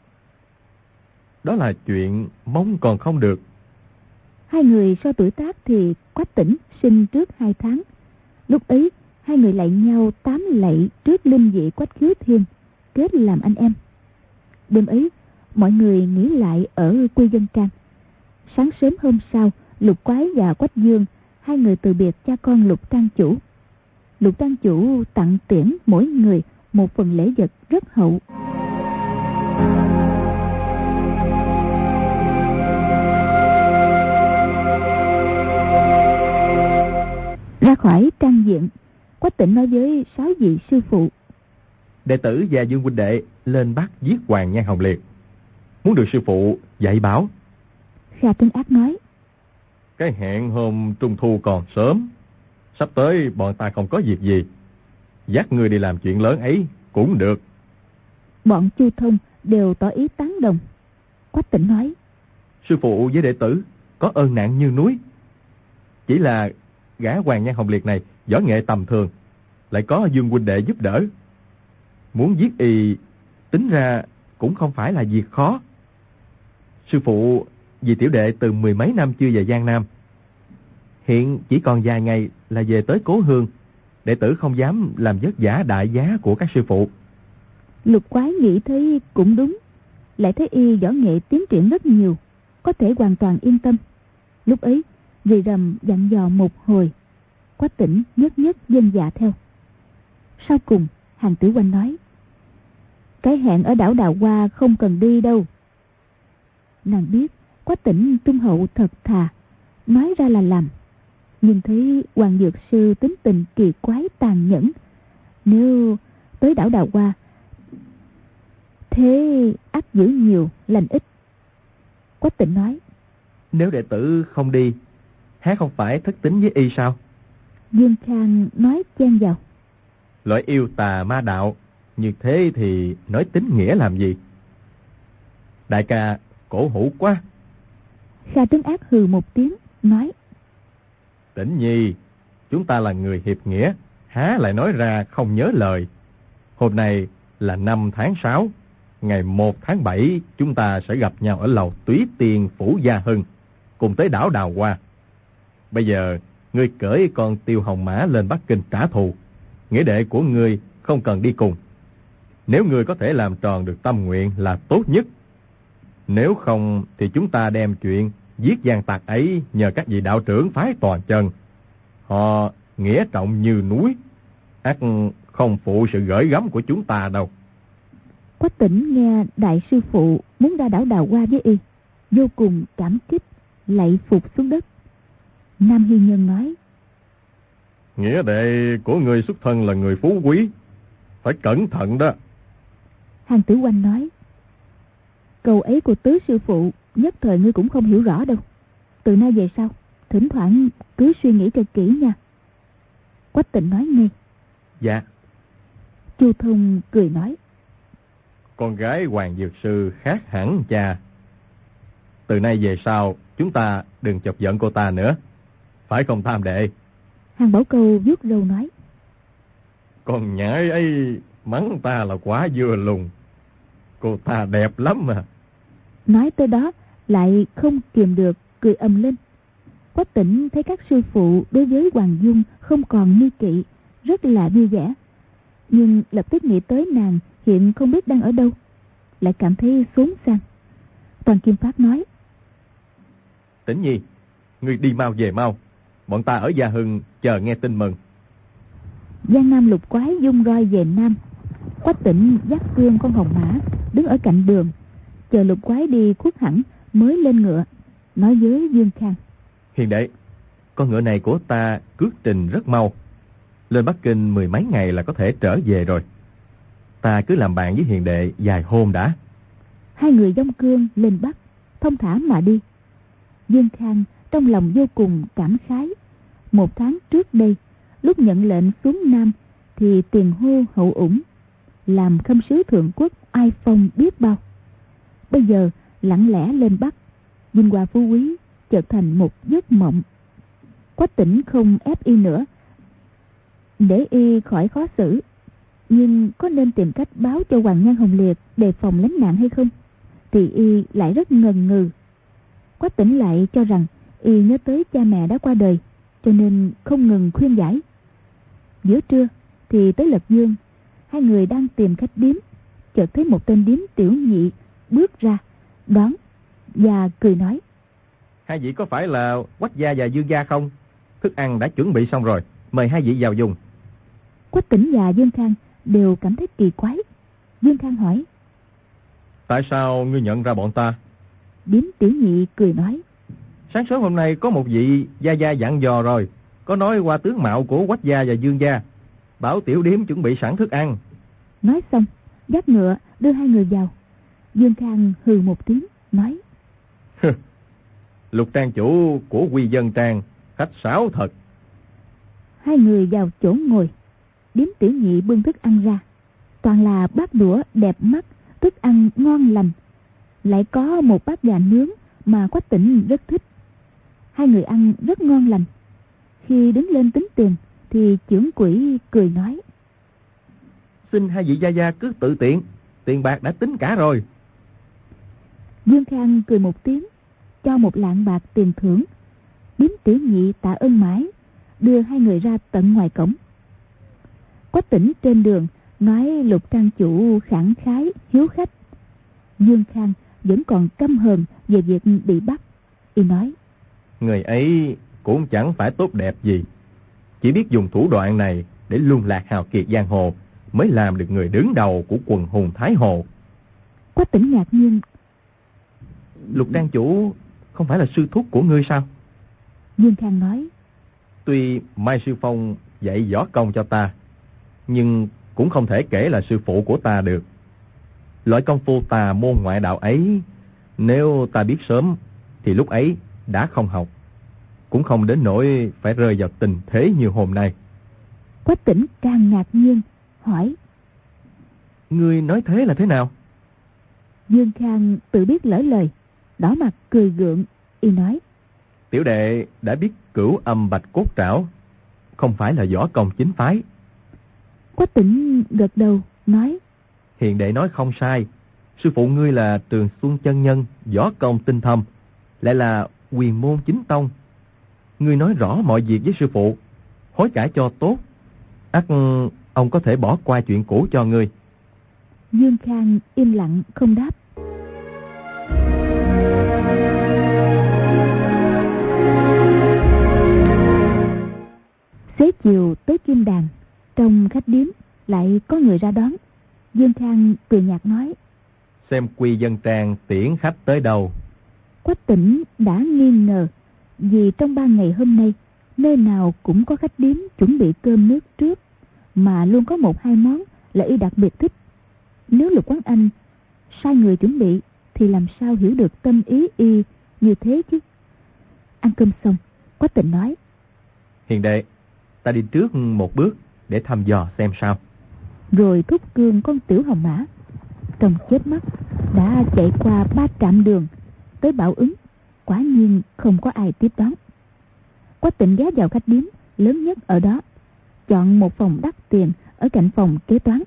Đó là chuyện mong còn không được. Hai người so tuổi tác thì Quách Tỉnh sinh trước 2 tháng. Lúc ấy hai người lạy nhau 8 lạy trước linh vị Quách Khiếu Thiên, kết làm anh em. Đêm ấy mọi người nghỉ lại ở Quy Dân Trang. Sáng sớm hôm sau, Lục Quái và Quách Dương hai người từ biệt cha con Lục Trang chủ. Lục Trang chủ tặng tiễn mỗi người một phần lễ vật rất hậu. Ra khỏi trang diện, Quách Tỉnh nói với 6 vị sư phụ: Đệ tử và Dương huynh đệ lên Bắc giết Hoàng Nhan Hồng Liệt, muốn được sư phụ dạy bảo. Kha Trấn Ác nói: Cái hẹn hôm Trung Thu còn sớm, sắp tới bọn ta không có việc gì, dắt người đi làm chuyện lớn ấy cũng được. Bọn Chu Thông đều tỏ ý tán đồng. Quách Tỉnh nói: Sư phụ với đệ tử có ơn nặng như núi, chỉ là gã Hoàng Nhan Hồng Liệt này võ nghệ tầm thường, lại có Dương huynh đệ giúp đỡ, muốn giết y tính ra cũng không phải là việc khó. Sư phụ vì tiểu đệ từ 10 mấy năm chưa về Giang Nam, hiện chỉ còn vài ngày là về tới cố hương, đệ tử không dám làm vất vả đại giá của các sư phụ. Lục Quái nghĩ thấy cũng đúng, lại thấy y võ nghệ tiến triển rất nhiều, có thể hoàn toàn yên tâm. Lúc ấy rì rầm dặn dò một hồi, Quách Tỉnh nhất nhất vâng dạ theo. Sau cùng Hàn Tử Oanh nói: Cái hẹn ở đảo Đào Hoa không cần đi đâu. Nàng biết Quách Tỉnh trung hậu thật thà, nói ra là làm. nhưng thấy Hoàng Dược Sư tính tình kỳ quái tàn nhẫn, nếu tới đảo Đào Hoa thế ác giữ nhiều lành ít. Quách Tĩnh nói: Nếu đệ tử không đi, há không phải thất tín với y sao? Dương Khang nói chen vào: Loại yêu tà ma đạo như thế thì nói tín nghĩa làm gì? Đại ca cổ hủ quá. Kha Trấn Ác hừ một tiếng nói: Tĩnh Nhi, chúng ta là người hiệp nghĩa, há lại nói ra không nhớ lời. Hôm nay là 5 tháng 6, ngày 1 tháng 7 chúng ta sẽ gặp nhau ở lầu Túy Tiên Phủ Gia Hưng, cùng tới đảo Đào Hoa. Bây giờ, ngươi cởi con Tiêu Hồng Mã lên Bắc Kinh trả thù. Nghĩa đệ của ngươi không cần đi cùng. Nếu ngươi có thể làm tròn được tâm nguyện là tốt nhất. Nếu không thì chúng ta đem chuyện giết gian tặc ấy nhờ các vị đạo trưởng phái toàn chân. Họ nghĩa trọng như núi, ắt không phụ sự gởi gắm của chúng ta đâu. Quách Tĩnh nghe đại sư phụ muốn ra đảo Đào Hoa với y, vô cùng cảm kích, lạy phục xuống đất. Nam Hy Nhân nói: Nghĩa đệ của người xuất thân là người phú quý, phải cẩn thận đó. Hàng Tử Oanh nói: Câu ấy của tứ sư phụ nhất thời ngươi cũng không hiểu rõ đâu. Từ nay về sau, thỉnh thoảng cứ suy nghĩ cho kỹ nha. Quách Tĩnh nói ngay: Dạ. Chu Thông cười nói: Con gái Hoàng Dược Sư khác hẳn cha. Từ nay về sau, chúng ta đừng chọc giận cô ta nữa. Phải không Tam đệ? Hàng Bảo Câu vuốt râu nói: Con nhãi ấy mắng ta là quả dưa lùn. Cô ta đẹp lắm mà. Nói tới đó lại không kiềm được cười ầm lên. Quách Tĩnh thấy các sư phụ đối với Hoàng Dung không còn nghi kỵ, rất là vui vẻ. Nhưng lập tức nghĩ tới nàng hiện không biết đang ở đâu, lại cảm thấy xốn sang. Toàn Kim Phát nói: Tĩnh Nhi, ngươi đi mau về mau. Bọn ta ở Gia Hưng chờ nghe tin mừng. Giang Nam Lục Quái dung roi về Nam. Quách Tĩnh dắt cương con hồng mã đứng ở cạnh đường, chờ Lục Quái đi khuất hẳn mới lên ngựa, nói với Dương Khang: Hiền đệ, con ngựa này của ta cước trình rất mau. Lên Bắc Kinh 10 mấy ngày là có thể trở về rồi. Ta cứ làm bạn với hiền đệ vài hôm đã. Hai người dông cương lên Bắc, thông thả mà đi. Dương Khang trong lòng vô cùng cảm khái. 1 tháng trước đây, lúc nhận lệnh xuống Nam thì tiền hô hậu ủng, làm khâm sứ thượng quốc ai phong biết bao. Bây giờ lặng lẽ lên Bắc, vinh hoa phú quý chợt thành một giấc mộng. Quách Tĩnh không ép y nữa, để y khỏi khó xử, nhưng có nên tìm cách báo cho Hoàng Nhan Hồng Liệt đề phòng lánh nạn hay không thì y lại rất ngần ngừ. Quách Tĩnh lại cho rằng y nhớ tới cha mẹ đã qua đời, cho nên không ngừng khuyên giải. Giữa trưa thì tới Lật Dương, hai người đang tìm khách điếm, chợt thấy một tên điếm tiểu nhị bước ra đón và cười nói: Hai vị có phải là Quách gia và Dương gia không? Thức ăn đã chuẩn bị xong rồi, mời hai vị vào dùng. Quách Tĩnh và Dương Khang đều cảm thấy kỳ quái. Dương Khang hỏi: Tại sao ngươi nhận ra bọn ta? Điếm tiểu nhị cười nói: Sáng sớm hôm nay có một vị gia gia dặn dò rồi, có nói qua tướng mạo của Quách gia và Dương gia, bảo tiểu điếm chuẩn bị sẵn thức ăn. Nói xong dắt ngựa đưa hai người vào. Dương Khang hừ một tiếng nói: Lục trang chủ của Quy Dân Trang khách sáo thật. Hai người vào chỗ ngồi. Điếm tiểu nhị bưng thức ăn ra, toàn là bát đũa đẹp mắt, thức ăn ngon lành. Lại có một bát gà nướng mà Quách Tĩnh rất thích. Hai người ăn rất ngon lành. Khi đứng lên tính tiền thì chưởng quỹ cười nói: Xin hai vị gia gia cứ tự tiện, tiền bạc đã tính cả rồi. Dương Khang cười một tiếng, cho 1 lạng bạc tiền thưởng. Điếm tiểu nhị tạ ơn mãi, đưa hai người ra tận ngoài cổng. Quách Tĩnh trên đường nói Lục trang chủ khẳng khái hiếu khách. Dương Khang vẫn còn căm hờn về việc bị bắt. Y nói: Người ấy cũng chẳng phải tốt đẹp gì, chỉ biết dùng thủ đoạn này để lung lạc hào kiệt giang hồ, mới làm được người đứng đầu của quần hùng Thái Hồ. Quách Tĩnh ngạc nhiên: Lục trang chủ không phải là sư thúc của ngươi sao? Dương Khang nói: Tuy Mai Sư Phong dạy võ công cho ta, nhưng cũng không thể kể là sư phụ của ta được. Loại công phu tà môn ngoại đạo ấy, nếu ta biết sớm thì lúc ấy đã không học, cũng không đến nỗi phải rơi vào tình thế như hôm nay. Quách Tĩnh càng ngạc nhiên, hỏi: Ngươi nói thế là thế nào? Dương Khang tự biết lỡ lời, đỏ mặt cười gượng, y nói: Tiểu đệ đã biết Cửu Âm Bạch Cốt Trảo không phải là võ công chính phái. Quách Tĩnh gật đầu, nói: Hiền đệ nói không sai. Sư phụ ngươi là Trường Xuân chân nhân, võ công tinh thâm, lại là Huyền Môn chính tông. Ngươi nói rõ mọi việc với sư phụ, hối cải cho tốt, ắt ông có thể bỏ qua chuyện cũ cho ngươi. Dương Khang im lặng không đáp. Xế chiều tới Kim Đàn, trong khách điếm lại có người ra đón. Dương Khang cười nhạt nói: Xem Quy Dân Trang tiễn khách tới đâu. Quách Tĩnh đã nghi ngờ, vì trong 3 ngày hôm nay nơi nào cũng có khách điếm chuẩn bị cơm nước trước, mà luôn có 1-2 món là y đặc biệt thích. Nếu Lục Quán Anh sai người chuẩn bị thì làm sao hiểu được tâm ý y như thế chứ. Ăn cơm xong, Quách Tĩnh nói: Hiền đệ, ta đi trước một bước để thăm dò xem sao. Rồi thúc cương con tiểu hồng mã, trong chớp mắt đã chạy qua 3 trạm đường tới Bảo Ứng. Quả nhiên không có ai tiếp đón. Quách Tĩnh ghé vào khách điếm lớn nhất ở đó, chọn một phòng đắt tiền ở cạnh phòng kế toán.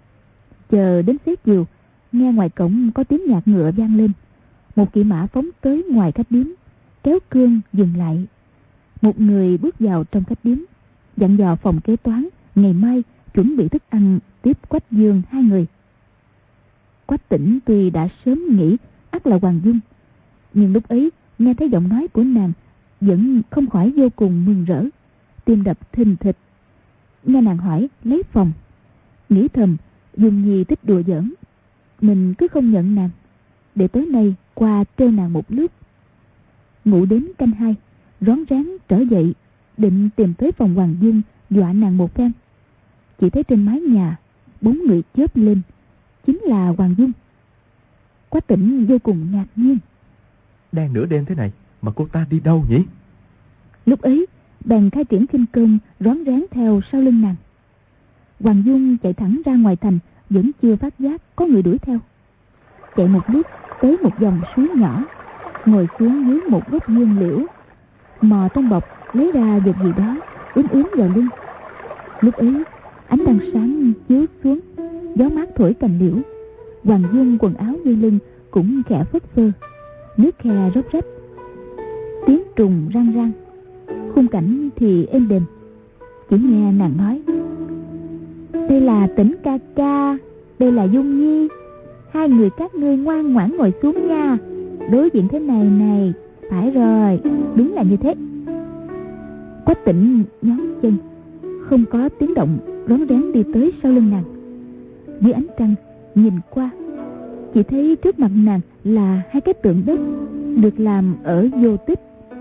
Chờ đến xế chiều, nghe ngoài cổng có tiếng nhạc ngựa vang lên. Một kỵ mã phóng tới ngoài khách điếm, kéo cương dừng lại. Một người bước vào trong khách điếm, dặn dò phòng kế toán ngày mai chuẩn bị thức ăn tiếp Quách Dương 2 người. Quách Tĩnh tuy đã sớm nghĩ ắt là Hoàng Dung, nhưng lúc ấy nghe thấy giọng nói của nàng vẫn không khỏi vô cùng mừng rỡ, tim đập thình thịch. Nghe nàng hỏi lấy phòng, nghĩ thầm Dung Nhi thích đùa giỡn, mình cứ không nhận nàng, để tối nay qua trêu nàng một lúc. Ngủ đến canh 2, rón rén trở dậy định tìm tới phòng Hoàng Dung dọa nàng một phen. Chỉ thấy trên mái nhà 4 người chớp lên, chính là Hoàng Dung. Quách Tĩnh vô cùng ngạc nhiên. Đang nửa đêm thế này mà cô ta đi đâu nhỉ? Lúc ấy bèn khai triển khinh công rón rén theo sau lưng nàng. Hoàng Dung chạy thẳng ra ngoài thành, vẫn chưa phát giác có người đuổi theo. Chạy một lúc tới một dòng suối nhỏ, ngồi xuống dưới một gốc dương liễu, mò trong bọc lấy ra vật gì đó ướm vào lưng. Lúc ấy ánh trăng sáng chiếu xuống, gió mát thổi cành liễu. Hoàng Dung quần áo dây lưng cũng khẽ phất phơ, nước khe róc rách, tiếng trùng răng răng, khung cảnh thì êm đềm. Chỉ nghe nàng nói: Đây là Tĩnh ca ca, đây là Dung Nhi, 2 người các ngươi ngoan ngoãn ngồi xuống nha. Đối diện thế này này, phải rồi, đúng là như thế. Quách Tĩnh nhón chân, không có tiếng động, rón rén đi tới sau lưng nàng. Dưới ánh trăng nhìn qua, chỉ thấy trước mặt nàng là 2 cái tượng đất được làm ở vô tích.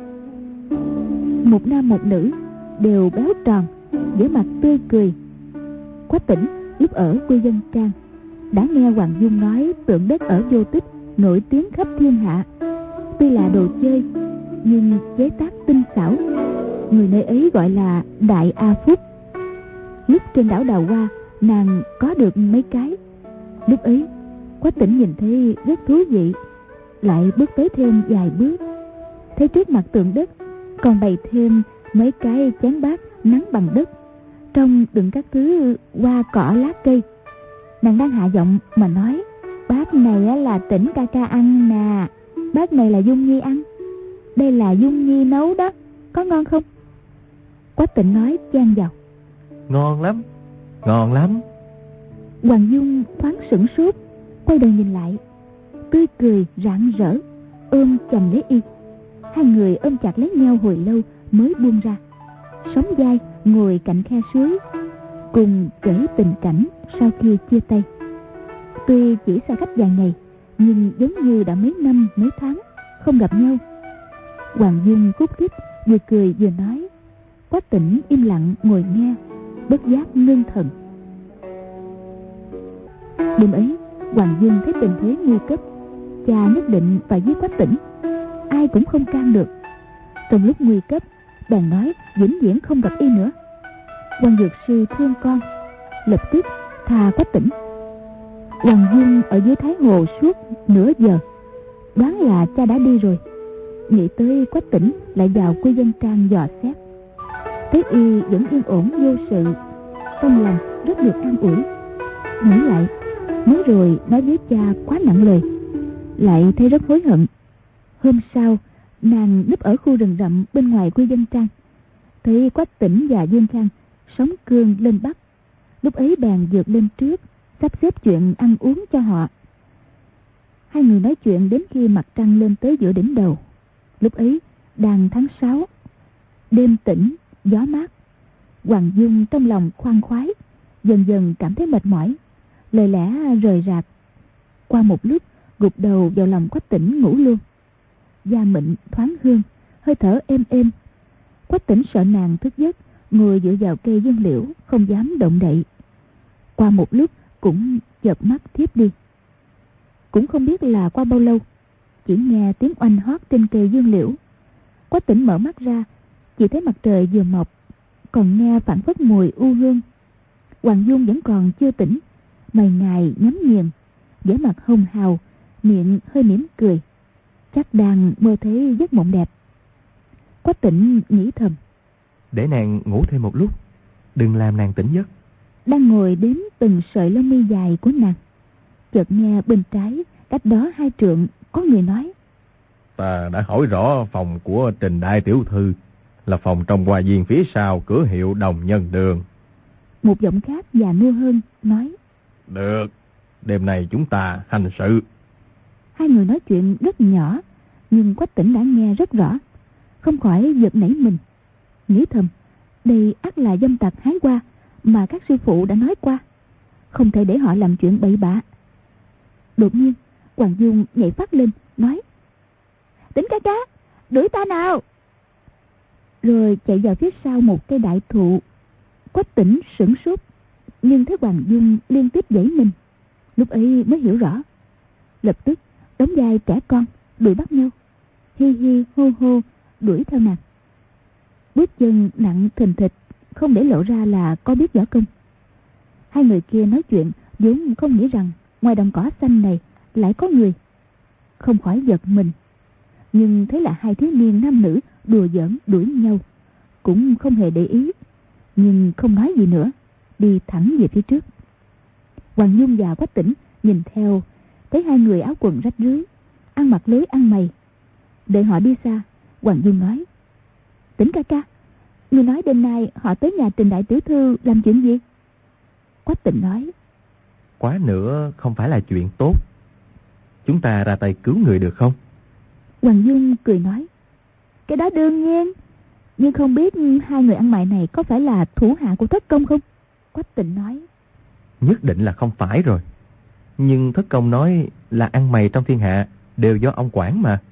Một nam một nữ, đều béo tròn, vẻ mặt tươi cười. Quách Tĩnh lúc ở Quy Dân Trang đã nghe Hoàng Dung nói tượng đất ở vô tích nổi tiếng khắp thiên hạ. Tuy là đồ chơi nhưng chế tác tinh xảo, người nơi ấy gọi là Đại A Phúc. Lúc trên đảo Đào Hoa nàng có được mấy cái. Lúc ấy Quách Tĩnh nhìn thấy rất thú vị, lại bước tới thêm vài bước, thấy trước mặt tượng đất còn bày thêm mấy cái chén bát nắng bằng đất, trong đựng các thứ hoa cỏ lá cây. Nàng đang hạ giọng mà nói: Bát này là Tĩnh ca ca ăn nè, bát này là Dung Nhi ăn, đây là Dung Nhi nấu đó, có ngon không? Quách Tĩnh nói chen vào: Ngon lắm, ngon lắm. Hoàng Dung thoáng sửng sốt, quay đầu nhìn lại, tươi cười rạng rỡ, ôm chầm lấy y. 2 người ôm chặt lấy nhau hồi lâu mới buông ra, sóng vai ngồi cạnh khe suối, cùng kể tình cảnh sau khi chia tay. Tuy chỉ xa cách vài ngày, nhưng giống như đã mấy năm mấy tháng không gặp nhau. Hoàng Dung khúc khích, vừa cười vừa nói: Quách Tỉnh im lặng ngồi nghe, bất giác ngưng thần. Đêm ấy, Hoàng Dung thấy tình thế nguy cấp, cha nhất định phải giết Quách Tỉnh, ai cũng không can được. Trong lúc nguy cấp, bèn nói vĩnh viễn không gặp y nữa. Quan dược sư thương con, lập tức tha Quách Tỉnh. Hoàng Dung ở dưới Thái Hồ suốt nửa giờ, đoán là cha đã đi rồi. Nghĩ tới Quách Tỉnh lại vào Quy Dân Trang dò xét, thấy y vẫn yên ổn vô sự, trong lòng rất được an ủi. Nghĩ lại, mới rồi nói với cha quá nặng lời, lại thấy rất hối hận. Hôm sau, nàng núp ở khu rừng rậm bên ngoài Quy Dân Trang, thấy Quách Tỉnh và Dương Khang sóng cương lên Bắc. Lúc ấy bèn vượt lên trước, sắp xếp chuyện ăn uống cho họ. Hai người nói chuyện đến khi mặt trăng lên tới giữa đỉnh đầu. Lúc ấy đang tháng 6, đêm tĩnh, gió mát. Hoàng Dung trong lòng khoan khoái, dần dần cảm thấy mệt mỏi, lời lẽ rời rạc. Qua một lúc, gục đầu vào lòng Quách Tỉnh ngủ luôn. Da mịn thoáng hương, hơi thở êm êm. Quách Tỉnh sợ nàng thức giấc, ngồi dựa vào cây dương liễu, không dám động đậy. Qua một lúc cũng chợp mắt thiếp đi. Cũng không biết là qua bao lâu, chỉ nghe tiếng oanh hót trên cây dương liễu. Quách Tỉnh mở mắt ra, chỉ thấy mặt trời vừa mọc, còn nghe phảng phất mùi u hương. Hoàng Dung vẫn còn chưa tỉnh, mày ngài nhắm nghiền, vẻ mặt hồng hào, miệng hơi mỉm cười, chắc đang mơ thấy giấc mộng đẹp. Quách Tỉnh nghĩ thầm, để nàng ngủ thêm một lúc, đừng làm nàng tỉnh giấc. Đang ngồi đếm từng sợi lông mi dài của nàng, chợt nghe bên trái cách đó 2 trượng có người nói: Ta đã hỏi rõ phòng của Trình đại tiểu thư là phòng trong hoa viên phía sau cửa hiệu Đồng Nhân Đường. Một giọng khác già nua hơn nói: Được, đêm nay chúng ta hành sự. Hai người nói chuyện rất nhỏ, nhưng Quách Tỉnh đã nghe rất rõ, không khỏi giật nảy mình, nghĩ thầm đây ắt là dâm tặc hái hoa mà các sư phụ đã nói qua, không thể để họ làm chuyện bậy bạ. Đột nhiên Hoàng Dung nhảy phát lên nói: Tỉnh ca ca, đuổi ta nào! Rồi chạy vào phía sau một cây đại thụ. Quách Tỉnh sửng sốt, nhưng thấy Hoàng Dung liên tiếp giãy mình, lúc ấy mới hiểu rõ, lập tức đóng vai trẻ con đuổi bắt nhau, hi hi hô hô đuổi theo nàng. Bước chân nặng thình thịch, không để lộ ra là có biết võ công. Hai người kia nói chuyện vốn không nghĩ rằng ngoài đồng cỏ xanh này lại có người, không khỏi giật mình. Nhưng thấy là 2 thiếu niên nam nữ đùa giỡn đuổi nhau, cũng không hề để ý, nhưng không nói gì nữa, đi thẳng về phía trước. Hoàng Dung và Quách Tỉnh nhìn theo, thấy 2 người áo quần rách rưới, ăn mặc lối ăn mày. Đợi họ đi xa, Hoàng Dung nói: Tỉnh ca ca, người nói đêm nay họ tới nhà Trình đại tiểu thư làm chuyện gì? Quách Tỉnh nói: Quá nữa không phải là chuyện tốt, chúng ta ra tay cứu người được không? Hoàng Dung cười nói: Cái đó đương nhiên, nhưng không biết 2 người ăn mày này có phải là thủ hạ của Thất Công không? Quách Tỉnh nói: Nhất định là không phải rồi, nhưng Thất Công nói là ăn mày trong thiên hạ đều do ông quản mà.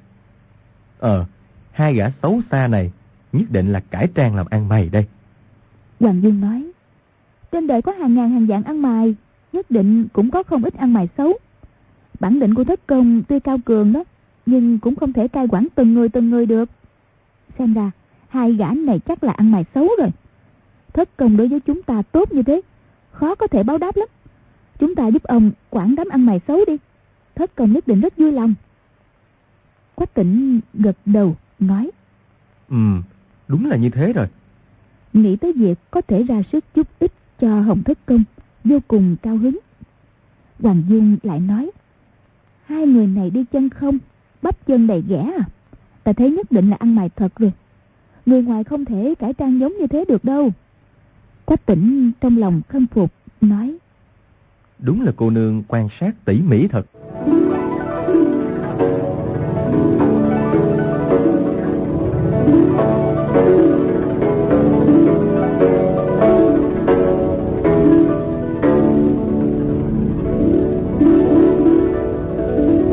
2 gã xấu xa này nhất định là cải trang làm ăn mày đây. Hoàng Dung nói: Trên đời có hàng ngàn hàng vạn ăn mày, nhất định cũng có không ít ăn mày xấu. Bản lĩnh của Thất Công tuy cao cường đó, nhưng cũng không thể cai quản từng người được. Xem ra 2 gã này chắc là ăn mày xấu rồi. Thất Công đối với chúng ta tốt như thế, khó có thể báo đáp lắm. Chúng ta giúp ông quản đám ăn mày xấu đi, Thất Công nhất định rất vui lòng. Quách Tỉnh gật đầu nói: Đúng là như thế rồi. Nghĩ tới việc có thể ra sức giúp ích cho Hồng Thất Công, vô cùng cao hứng. Hoàng Dung lại nói: 2 người này đi chân không, bắp chân đầy ghẻ à? Ta thấy nhất định là ăn mày thật rồi. Người ngoài không thể cải trang giống như thế được đâu. Quách Tỉnh trong lòng khâm phục, nói: Đúng là cô nương quan sát tỉ mỉ thật.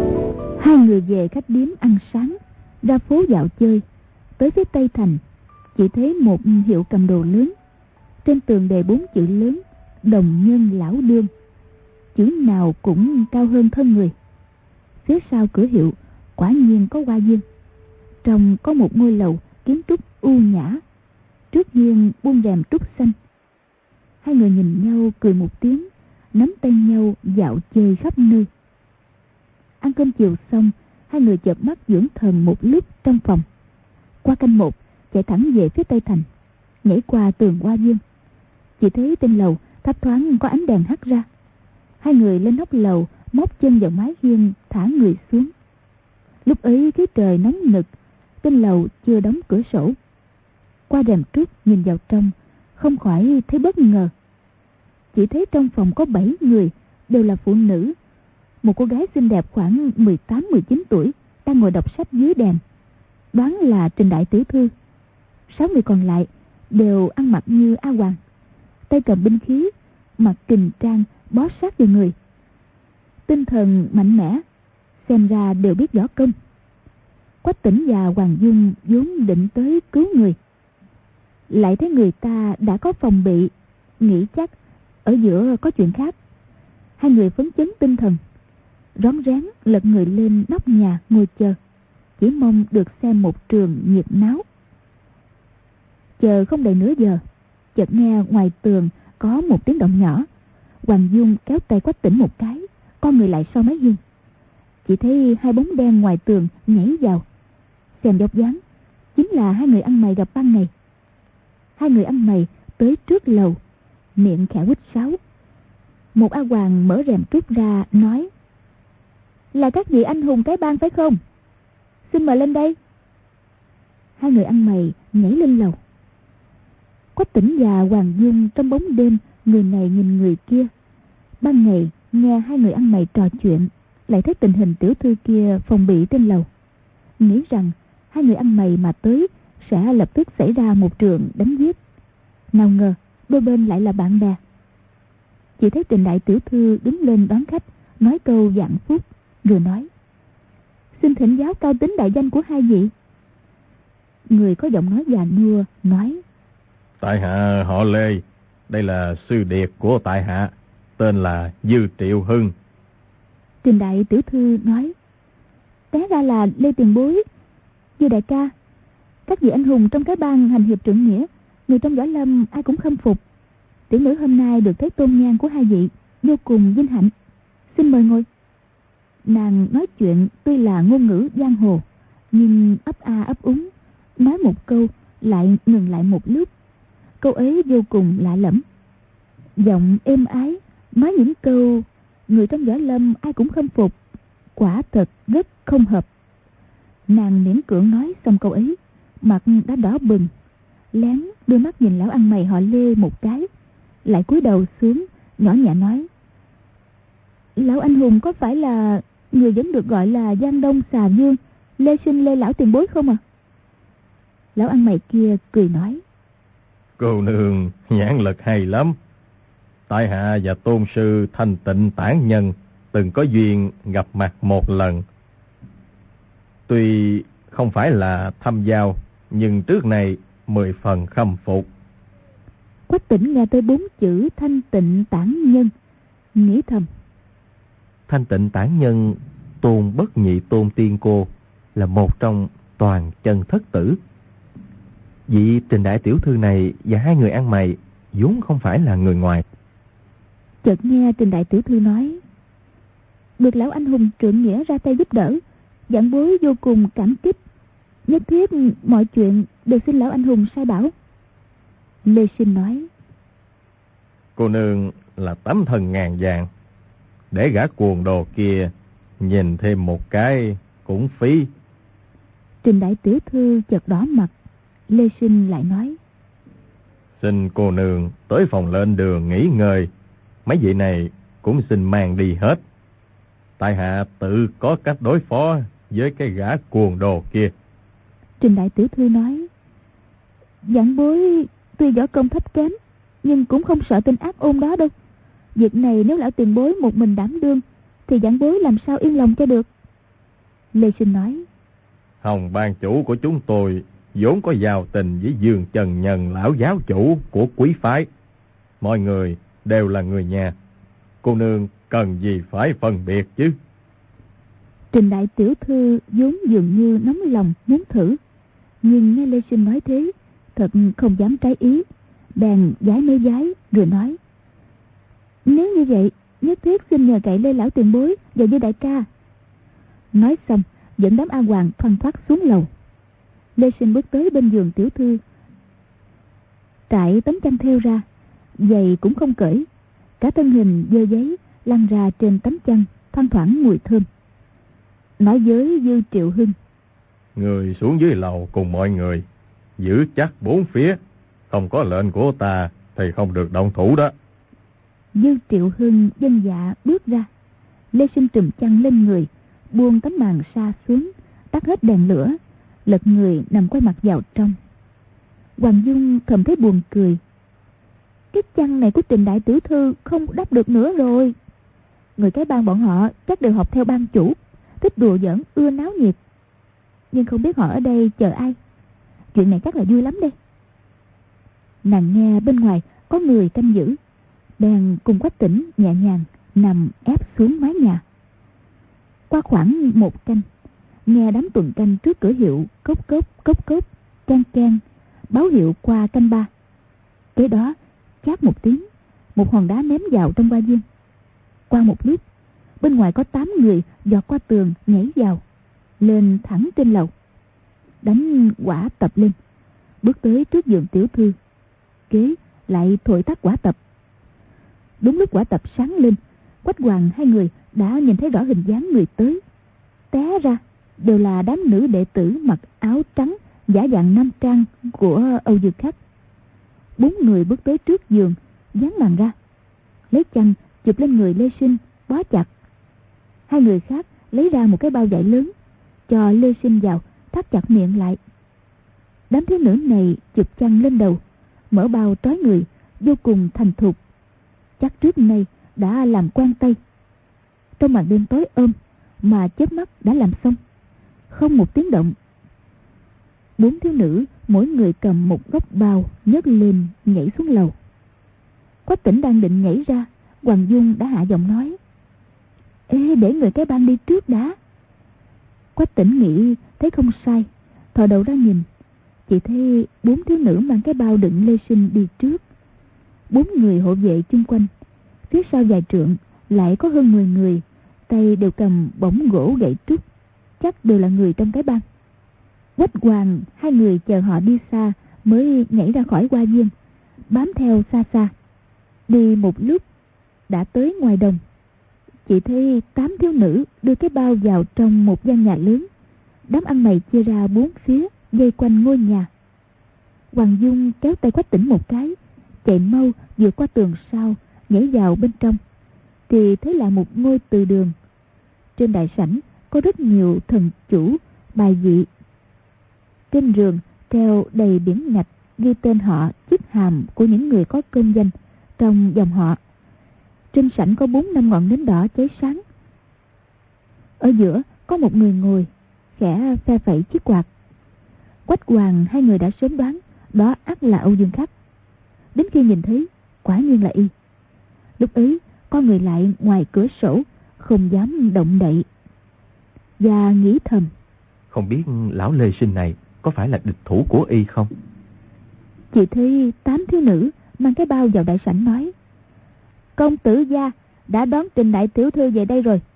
Hai người về khách điếm ăn sáng, ra phố dạo chơi. Tới phía Tây Thành, chỉ thấy một hiệu cầm đồ lớn, trên tường đề 4 chữ lớn: Đồng Nhân Lão Đương. Chữ nào cũng cao hơn thân người. Phía sau cửa hiệu quả nhiên có hoa viên. Trong có một ngôi lầu kiến trúc u nhã, trước hiên buông rèm trúc xanh. Hai người nhìn nhau cười một tiếng, nắm tay nhau dạo chơi khắp nơi. Ăn cơm chiều xong, hai người chợp mắt dưỡng thần một lúc trong phòng. Qua canh 1 chạy thẳng về phía tây thành, nhảy qua tường hoa viên. Chỉ thấy trên lầu thấp thoáng có ánh đèn hắt ra. Hai người lên nóc lầu, móc chân vào mái hiên, thả người xuống. Lúc ấy khí trời nóng nực, trên lầu chưa đóng cửa sổ. Qua rèm trúc nhìn vào trong, không khỏi thấy bất ngờ. Chỉ thấy trong phòng có 7 người, đều là phụ nữ. Một cô gái xinh đẹp khoảng 18-19 tuổi đang ngồi đọc sách dưới đèn, đoán là Trình đại tiểu thư. 6 người còn lại đều ăn mặc như A Hoàng, tay cầm binh khí, mặc kình trang bó sát vào người, tinh thần mạnh mẽ, xem ra đều biết võ công. Quách Tĩnh và Hoàng Dung vốn định tới cứu người, lại thấy người ta đã có phòng bị, nghĩ chắc ở giữa có chuyện khác. Hai người phấn chấn tinh thần, rón rén lật người lên nóc nhà ngồi chờ, chỉ mong được xem một trường nhiệt náo. Chờ không đầy nửa giờ, chợt nghe ngoài tường có một tiếng động nhỏ. Hoàng Dung kéo tay Quách Tĩnh một cái, con người lại sau mái hiên. Chỉ thấy hai bóng đen ngoài tường nhảy vào. Xem dốc dáng, chính là hai người ăn mày gặp ban ngày. Hai người ăn mày tới trước lầu, miệng khẽ huýt sáo. Một A Hoàng mở rèm trúc ra nói: Là các vị anh hùng cái bang phải không? Xin mời lên đây. Hai người ăn mày nhảy lên lầu. Quách Tĩnh và Hoàng Dung trong bóng đêm, người này nhìn người kia. Ban ngày nghe hai người ăn mày trò chuyện, lại thấy tình hình tiểu thư kia phòng bị trên lầu, nghĩ rằng hai người ăn mày mà tới sẽ lập tức xảy ra một trường đánh giết. Nào ngờ đôi bên lại là bạn bè. Chỉ thấy Trình đại tiểu thư đứng lên đón khách, nói câu vạn phúc, rồi nói: Xin thỉnh giáo cao tính đại danh của hai vị. Người có giọng nói già nua nói: Tại hạ họ Lê, đây là sư điệt của tại hạ, tên là Dư Triệu Hưng. Trình đại tiểu thư nói: Té ra là Lê tiền bối. Dư đại ca, các vị anh hùng trong cái bang hành hiệp trượng nghĩa, người trong võ lâm ai cũng khâm phục. Tiểu nữ hôm nay được thấy tôn nhang của hai vị, vô cùng vinh hạnh. Xin mời ngồi. Nàng nói chuyện tuy là ngôn ngữ giang hồ, nhưng ấp a ấp úng, nói một câu lại ngừng lại một lúc. Câu ấy vô cùng lạ lẫm, giọng êm ái, nói những câu người trong võ lâm ai cũng khâm phục, quả thật rất không hợp. Nàng miễn cưỡng nói xong câu ấy, mặt đã đỏ bừng, lén đưa mắt nhìn lão ăn mày họ Lê một cái, lại cúi đầu xuống nhỏ nhẹ nói: Lão anh hùng có phải là người vẫn được gọi là Giang Đông Xà Vương, Lê Sinh Lê lão tiền bối không à? Lão ăn mày kia cười nói: Cô nương nhãn lực hay lắm. Tại hạ và tôn sư Thanh Tịnh Tản Nhân từng có duyên gặp mặt một lần. Tuy không phải là thâm giao, nhưng trước này 10 phần khâm phục. Quách Tĩnh nghe tới 4 chữ Thanh Tịnh Tản Nhân, nghĩ thầm: Thanh Tịnh Tản Nhân, tôn bất nhị tôn tiên cô, là một trong toàn chân thất tử. Vị Trình đại tiểu thư này và hai người ăn mày vốn không phải là người ngoài. Chợt nghe Trình đại tiểu thư nói: Được lão anh hùng trượng nghĩa ra tay giúp đỡ, vãn bối vô cùng cảm kích. Nhất thiết mọi chuyện đều xin lão anh hùng sai bảo. Lê Sinh nói: Cô nương là tấm thần ngàn vàng, để gã cuồng đồ kia nhìn thêm một cái cũng phí. Trình đại tiểu thư chợt đỏ mặt. Lê Sinh lại nói: Xin cô nương tới phòng lên đường nghỉ ngơi, mấy vị này cũng xin mang đi hết. Tại hạ tự có cách đối phó với cái gã cuồng đồ kia. Trình đại tiểu thư nói: Vãn bối tuy võ công thấp kém, nhưng cũng không sợ tên ác ôn đó đâu. Việc này nếu lão tiền bối một mình đảm đương, thì vãn bối làm sao yên lòng cho được. Lê Sinh nói: Hồng ban chủ của chúng tôi vốn có giao tình với Dương Trần Nhân lão giáo chủ của quý phái. Mọi người đều là người nhà. Cô nương cần gì phải phân biệt chứ? Trình đại tiểu thư vốn dường như nóng lòng muốn thử, nhưng nghe Lê Sinh nói thế, thật không dám trái ý, bèn vái mấy vái rồi nói: Nếu như vậy, nhất thiết xin nhờ cậy Lê lão tiền bối và Dư đại ca. Nói xong, dẫn đám A Hoàng thoăn thoắt xuống lầu. Lê Sinh bước tới bên giường tiểu thư, trải tấm chăn thêu ra, giày cũng không cởi, cả thân hình dơ giấy lăn ra trên tấm chăn, thoang thoảng mùi thơm. Nói với Dư Triệu Hưng: Người xuống dưới lầu cùng mọi người, giữ chắc bốn phía, không có lệnh của ta thì không được động thủ đó. Dư Triệu Hưng vâng dạ bước ra. Lê Sinh trùm chăn lên người, buông tấm màn sa xuống, tắt hết đèn lửa, lật người nằm quay mặt vào trong. Hoàng Dung thầm thấy buồn cười. Cái chăn này của Trình đại tiểu thư không đắp được nữa rồi. Người cái bang bọn họ chắc đều học theo bang chủ, thích đùa giỡn, ưa náo nhiệt. Nhưng không biết họ ở đây chờ ai. Chuyện này chắc là vui lắm đây. Nàng nghe bên ngoài có người canh giữ, bèn cùng Quách Tĩnh nhẹ nhàng nằm ép xuống mái nhà. Qua khoảng 1 canh, nghe đám tuần canh trước cửa hiệu cốc cốc cốc cốc, can can, báo hiệu qua canh 3. Kế đó chát một tiếng, một hòn đá ném vào trong hoa viên. Qua một lúc, bên ngoài có 8 người giọt qua tường nhảy vào, lên thẳng trên lầu. Đánh quả tập lên, bước tới trước giường tiểu thư. Kế lại thổi tắt quả tập. Đúng lúc quả tập sáng lên, Quách Hoàng hai người đã nhìn thấy rõ hình dáng người tới. Té ra đều là đám nữ đệ tử mặc áo trắng giả dạng nam trang của Âu Dương Khắc. 4 người bước tới trước giường, dán màn ra, lấy chăn chụp lên người Lê Sinh, bó chặt. 2 người khác lấy ra một cái bao vải lớn, cho Lê Sinh vào, thắt chặt miệng lại. Đám thiếu nữ này chụp chăn lên đầu, mở bao trói người, vô cùng thành thục. Chắc trước nay đã làm quen tay. Trong màn đêm tối ôm mà chớp mắt đã làm xong, không một tiếng động. 4 thiếu nữ mỗi người cầm một góc bao, nhấc lên nhảy xuống lầu. Quách Tĩnh đang định nhảy ra, Hoàng Dung đã hạ giọng nói: Ê, để người cái bang đi trước đã. Quách Tĩnh nghĩ thấy không sai, thò đầu ra nhìn, chỉ thấy 4 thiếu nữ mang cái bao đựng Lê Sinh đi trước. 4 người hộ vệ chung quanh, phía sau vài trượng lại có hơn 10 người, tay đều cầm bổng gỗ gậy trúc, chắc đều là người trong cái bang. Quách Hoàng 2 người chờ họ đi xa mới nhảy ra khỏi hoa viên, bám theo xa xa. Đi một lúc đã tới ngoài đồng, chỉ thấy 8 thiếu nữ đưa cái bao vào trong một gian nhà lớn. Đám ăn mày chia ra 4 phía vây quanh ngôi nhà. Hoàng Dung kéo tay Quách Tĩnh một cái, chạy mau vượt qua tường sau, nhảy vào bên trong, thì thấy là một ngôi từ đường. Trên đại sảnh có rất nhiều thần chủ bài vị. Trên giường treo đầy biển ngạch ghi tên họ, chức hàm của những người có công danh trong dòng họ. Trên sảnh có 4-5 ngọn nến đỏ cháy sáng. Ở giữa có một người ngồi, khẽ phe phẩy chiếc quạt. Quách Hoàng 2 người đã sớm đoán đó ắt là Âu Dương Khắc. Đến khi nhìn thấy, quả nhiên là y. Lúc ấy có người lại ngoài cửa sổ, không dám động đậy, và nghĩ thầm: Không biết lão Lê Sinh này có phải là địch thủ của y không? Chỉ thấy 8 thiếu nữ mang cái bao vào đại sảnh nói: Công tử gia đã đón Trình đại tiểu thư về đây rồi.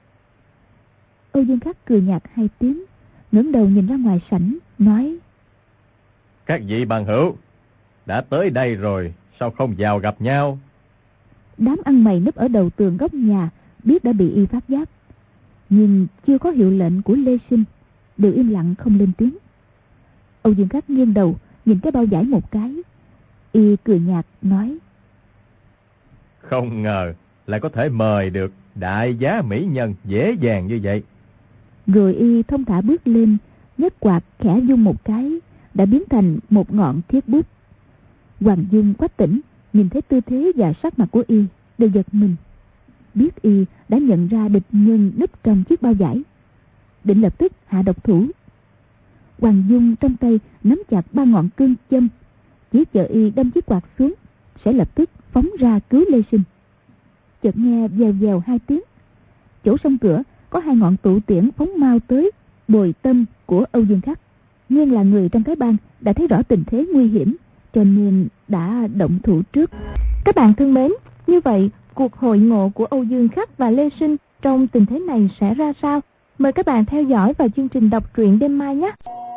Âu Dương Khắc cười nhạt 2 tiếng, ngẩng đầu nhìn ra ngoài sảnh, nói: Các vị bằng hữu đã tới đây rồi, sao không vào gặp nhau? Đám ăn mày núp ở đầu tường góc nhà biết đã bị y phát giác, nhưng chưa có hiệu lệnh của Lê Sinh, đều im lặng không lên tiếng. Âu Dương Khắc nghiêng đầu nhìn cái bao vải một cái, y cười nhạt nói: Không ngờ lại có thể mời được đại giá mỹ nhân dễ dàng như vậy. Rồi y thông thả bước lên, nhấc quạt khẽ vung một cái, đã biến thành một ngọn thiết bút. Hoàng Dung, Quách Tĩnh nhìn thấy tư thế và sắc mặt của y đều giật mình, biết y đã nhận ra địch nhân núp trong chiếc bao vải, định lập tức hạ độc thủ. Hoàng Dung trong tay nắm chặt 3 ngọn cương châm, chỉ chờ y đâm chiếc quạt xuống sẽ lập tức phóng ra cứu Lê Sinh. Chợt nghe vèo vèo 2 tiếng, chỗ sông cửa có 2 ngọn tụ tiễn phóng mau tới bồi tâm của Âu Dương Khắc. Nguyên là người trong cái bang đã thấy rõ tình thế nguy hiểm, cho nên đã động thủ trước. Các bạn thân mến, như vậy cuộc hội ngộ của Âu Dương Khắc và Lê Sinh trong tình thế này sẽ ra sao? Mời các bạn theo dõi vào chương trình đọc truyện đêm mai nhé.